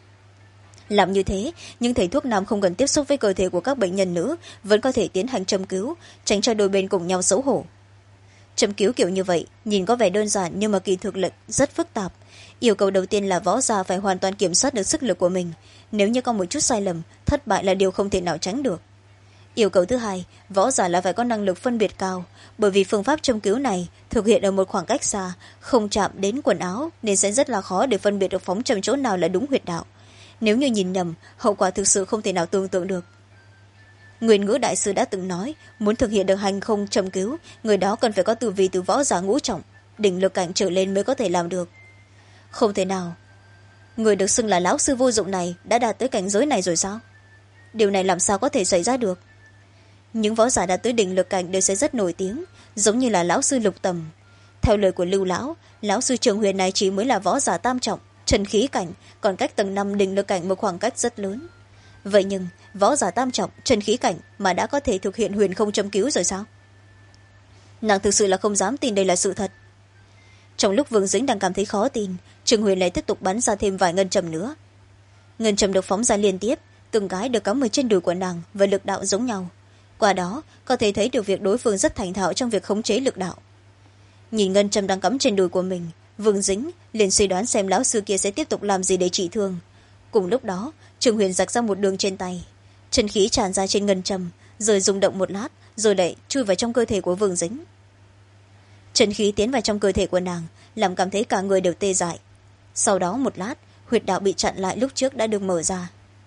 Làm như thế, những thầy thuốc nam không cần tiếp xúc với cơ thể của các bệnh nhân nữ, vẫn có thể tiến hành châm cứu, tránh cho đôi bên cùng nhau xấu hổ. Châm cứu kiểu như vậy nhìn có vẻ đơn giản, nhưng mà kỳ thực lực rất phức tạp. Yêu cầu đầu tiên là võ giả phải hoàn toàn kiểm soát được sức lực của mình. Nếu như có một chút sai lầm, thất bại là điều không thể nào tránh được. Yêu cầu thứ hai, võ giả là phải có năng lực phân biệt cao, bởi vì phương pháp châm cứu này thực hiện ở một khoảng cách xa, không chạm đến quần áo, nên sẽ rất là khó để phân biệt được phóng châm chỗ nào là đúng huyệt đạo. Nếu như nhìn nhầm, hậu quả thực sự không thể nào tưởng tượng được. Nguyên Ngữ đại sư đã từng nói, muốn thực hiện được hành không châm cứu, người đó cần phải có tu vi từ võ giả ngũ trọng, đỉnh lực cảnh trở lên mới có thể làm được. Không thể nào. Người được xưng là lão sư vô dụng này đã đạt tới cảnh giới này rồi sao? Điều này làm sao có thể xảy ra được? Những võ giả đạt tới đỉnh lực cảnh đều sẽ rất nổi tiếng, giống như là lão sư Lục Tầm. Theo lời của Lưu lão sư Trường Huyền này chỉ mới là võ giả tam trọng, chân khí cảnh, còn cách tầng 5 đỉnh lực cảnh một khoảng cách rất lớn. Vậy nhưng võ giả tam trọng, chân khí cảnh mà đã có thể thực hiện huyền không châm cứu rồi sao? Nàng thực sự là không dám tin đây là sự thật. Trong lúc Vương Dĩnh đang cảm thấy khó tin, Trường Huyền lại tiếp tục bắn ra thêm vài ngân châm nữa. Ngân châm được phóng ra liên tiếp, từng cái được cắm ở trên đùi của nàng và lực đạo giống nhau. Qua đó có thể thấy được việc đối phương rất thành thạo trong việc khống chế lực đạo. Nhìn ngân châm đang cắm trên đùi của mình, Vương Dĩnh liền suy đoán xem lão sư kia sẽ tiếp tục làm gì để trị thương. Cùng lúc đó, Trường Huyền rạch ra một đường trên tay, chân khí tràn ra trên ngân châm, rồi rung động một lát, rồi lại chui vào trong cơ thể của Vương Dĩnh. Chân khí tiến vào trong cơ thể của nàng, làm cảm thấy cả người đều tê dại. Sau đó một lát, huyệt đạo bị chặn lại lúc trước đã được mở ra.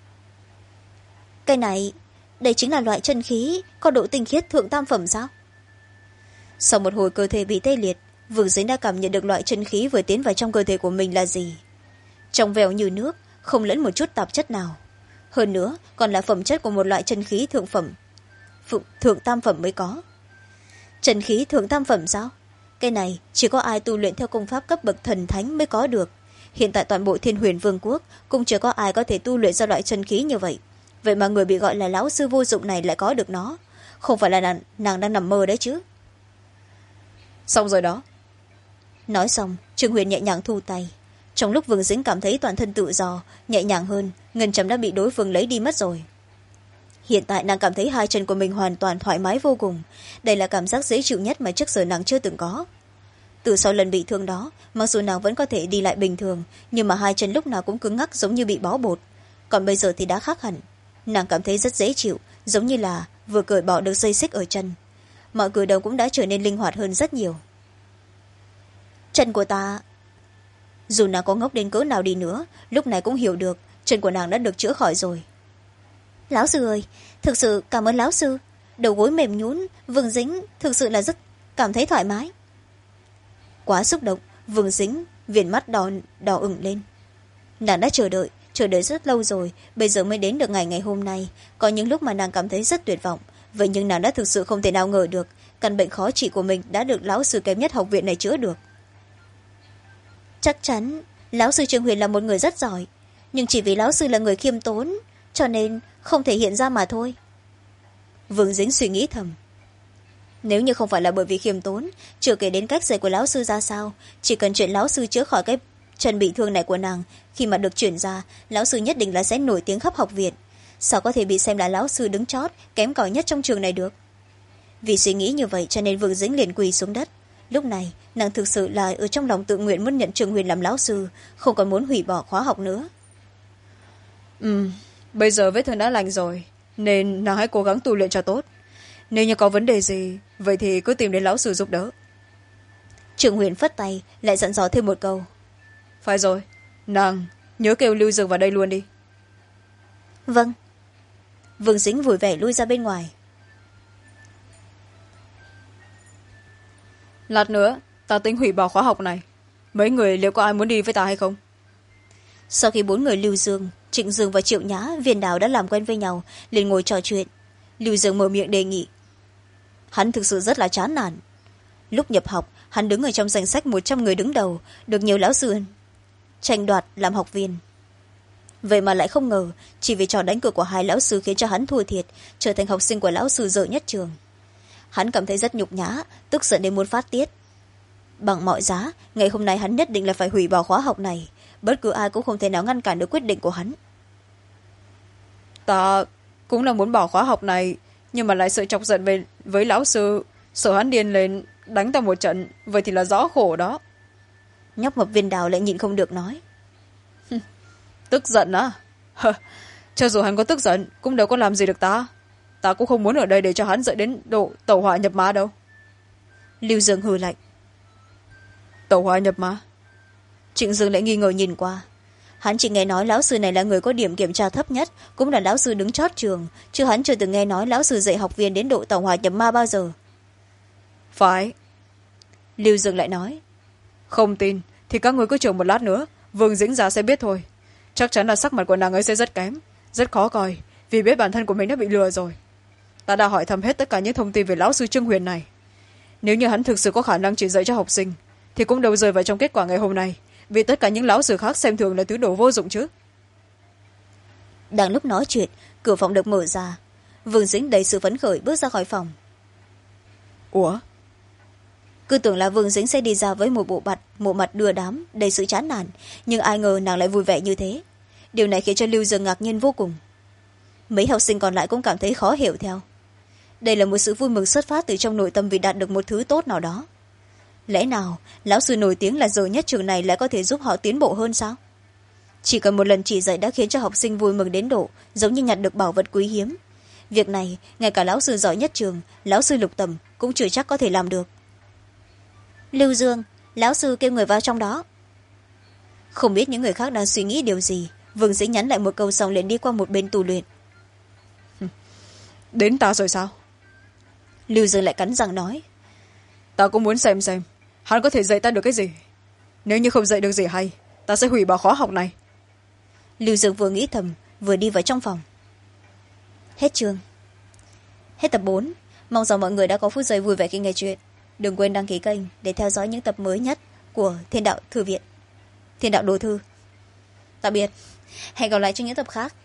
Cái này, đây chính là loại chân khí có độ tinh khiết thượng tam phẩm sao? Sau một hồi cơ thể bị tê liệt, Vương Dĩnh đã cảm nhận được loại chân khí vừa tiến vào trong cơ thể của mình là gì. Trong veo như nước, không lẫn một chút tạp chất nào. Hơn nữa còn là phẩm chất của một loại chân khí thượng tam phẩm mới có. Chân khí thượng tam phẩm sao? Cái này chỉ có ai tu luyện theo công pháp cấp bậc thần thánh mới có được. Hiện tại toàn bộ Thiên Huyền Vương quốc cũng chưa có ai có thể tu luyện ra loại chân khí như vậy. Vậy mà người bị gọi là lão sư vô dụng này lại có được nó. Không phải là nàng đang nằm mơ đấy chứ? Xong rồi đó. Nói xong, Trường Huyền nhẹ nhàng thu tay. Trong lúc Vương Dĩnh cảm thấy toàn thân tự do, nhẹ nhàng hơn, ngân châm đã bị đối phương lấy đi mất rồi. Hiện tại nàng cảm thấy hai chân của mình hoàn toàn thoải mái vô cùng. Đây là cảm giác dễ chịu nhất mà trước giờ nàng chưa từng có. Từ sau lần bị thương đó, mặc dù nàng vẫn có thể đi lại bình thường, nhưng mà hai chân lúc nào cũng cứng ngắc giống như bị bó bột. Còn bây giờ thì đã khác hẳn. Nàng cảm thấy rất dễ chịu, giống như là vừa cởi bỏ được dây xích ở chân. Mọi cử động cũng đã trở nên linh hoạt hơn rất nhiều. Chân của ta... Dù nàng có ngốc đến cỡ nào đi nữa, lúc này cũng hiểu được chân của nàng đã được chữa khỏi rồi. Lão sư ơi, thực sự cảm ơn lão sư. Đầu gối mềm nhũn, Vương Dĩnh thực sự là rất cảm thấy thoải mái. Quá xúc động, Vương Dĩnh viền mắt đỏ ửng lên. Nàng đã chờ đợi rất lâu rồi, bây giờ mới đến được ngày hôm nay. Có những lúc mà nàng cảm thấy rất tuyệt vọng, vậy nhưng nàng đã thực sự không thể nào ngờ được căn bệnh khó trị của mình đã được lão sư kém nhất học viện này chữa được. Chắc chắn lão sư Trường Huyền là một người rất giỏi, nhưng chỉ vì lão sư là người khiêm tốn, cho nên không thể hiện ra mà thôi. Vương Dĩnh suy nghĩ thầm. Nếu như không phải là bởi vì khiêm tốn, chưa kể đến cách dạy của lão sư ra sao, chỉ cần chuyện lão sư chữa khỏi cái chân bị thương này của nàng, khi mà được chuyển ra, lão sư nhất định là sẽ nổi tiếng khắp học viện. Sao có thể bị xem là lão sư đứng chót, kém cỏi nhất trong trường này được? Vì suy nghĩ như vậy cho nên Vương Dĩnh liền quỳ xuống đất. Lúc này nàng thực sự là ở trong lòng tự nguyện muốn nhận Trường Huyền làm lão sư, không còn muốn hủy bỏ khóa học nữa. Bây giờ vết thương đã lành rồi, nên nàng hãy cố gắng tu luyện cho tốt. Nếu như có vấn đề gì, vậy thì cứ tìm đến lão sư giúp đỡ. Trường Huyền phất tay lại dặn dò thêm một câu. Phải rồi, nàng nhớ kêu Lưu Dược vào đây luôn đi. Vâng. Vương Dĩnh vui vẻ lui ra bên ngoài. Lát nữa ta tính hủy bỏ khóa học này. Mấy người liệu có ai muốn đi với ta hay không? Sau khi 4 người Lưu Dương, Trịnh Dương và Triệu Nhã, Viên Đào đã làm quen với nhau, liền ngồi trò chuyện. Lưu Dương mở miệng đề nghị. Hắn thực sự rất là chán nản. Lúc nhập học, hắn đứng ở trong danh sách 100 người đứng đầu, được nhiều lão sư tranh đoạt làm học viên. Vậy mà lại không ngờ, chỉ vì trò đánh cược của 2 lão sư khiến cho hắn thua thiệt, trở thành học sinh của lão sư dở nhất trường. hắn cảm thấy rất nhục nhã, tức giận đến muốn phát tiết. Bằng mọi giá, ngày hôm nay hắn nhất định là phải hủy bỏ khóa học này, bất cứ ai cũng không thể nào ngăn cản được quyết định của hắn. Ta cũng là muốn bỏ khóa học này, nhưng mà lại sợ chọc giận với lão sư, sợ hắn điên lên đánh ta một trận, vậy thì là rõ khổ đó. Nhóc mập Viên Đào lại nhịn không được nói. Tức giận á? Cho dù hắn có tức giận cũng đâu có làm gì được ta. Ta cũng không muốn ở đây để cho hắn dậy đến độ tẩu hỏa nhập ma đâu. Lưu Dương hừ lạnh. Tẩu hỏa nhập ma? Trịnh Dương lại nghi ngờ nhìn qua. Hắn chỉ nghe nói lão sư này là người có điểm kiểm tra thấp nhất, cũng là lão sư đứng chót trường, chứ hắn chưa từng nghe nói lão sư dạy học viên đến độ tẩu hỏa nhập ma bao giờ. Phải. Lưu Dương lại nói. Không tin thì các người cứ chờ một lát nữa, Vương Dĩnh ra sẽ biết thôi. Chắc chắn là sắc mặt của nàng ấy sẽ rất kém, rất khó coi, vì biết bản thân của mình đã bị lừa rồi. Ta đã hỏi thăm hết tất cả những thông tin về lão sư Trương Huyền này. Nếu như hắn thực sự có khả năng chỉ dạy cho học sinh, thì cũng đâu rơi vào trong kết quả ngày hôm nay, vì tất cả những lão sư khác xem thường là thứ đồ vô dụng chứ. Đang lúc nói chuyện, cửa phòng được mở ra. Vương Dĩnh đầy sự phấn khởi bước ra khỏi phòng. Ủa? Cứ tưởng là Vương Dĩnh sẽ đi ra với một bộ mặt đưa đám đầy sự chán nản, nhưng ai ngờ nàng lại vui vẻ như thế. Điều này khiến cho Lưu Dương ngạc nhiên vô cùng. Mấy học sinh còn lại cũng cảm thấy khó hiểu theo. Đây là một sự vui mừng xuất phát từ trong nội tâm vì đạt được một thứ tốt nào đó. Lẽ nào lão sư nổi tiếng là giỏi nhất trường này lại có thể giúp họ tiến bộ hơn sao? Chỉ cần một lần chỉ dạy đã khiến cho học sinh vui mừng đến độ giống như nhặt được bảo vật quý hiếm. Việc này ngay cả lão sư giỏi nhất trường, lão sư Lục Tầm cũng chưa chắc có thể làm được. Lưu Dương, lão sư kêu người vào trong đó. Không biết những người khác đang suy nghĩ điều gì, Vương Dĩnh nhắn lại một câu xong liền đi qua một bên tù luyện. Đến ta rồi sao? Lưu Dương lại cắn răng nói. Ta cũng muốn xem hắn có thể dạy ta được cái gì. Nếu như không dạy được gì hay, ta sẽ hủy bỏ khóa học này. Lưu Dương vừa nghĩ thầm vừa đi vào trong phòng. Hết chương. Hết tập 4. Mong rằng mọi người đã có phút giây vui vẻ khi nghe chuyện. Đừng quên đăng ký kênh để theo dõi những tập mới nhất của Thiên Đạo Thư Viện, Thiên Đạo Đồ Thư. Tạm biệt, hẹn gặp lại trong những tập khác.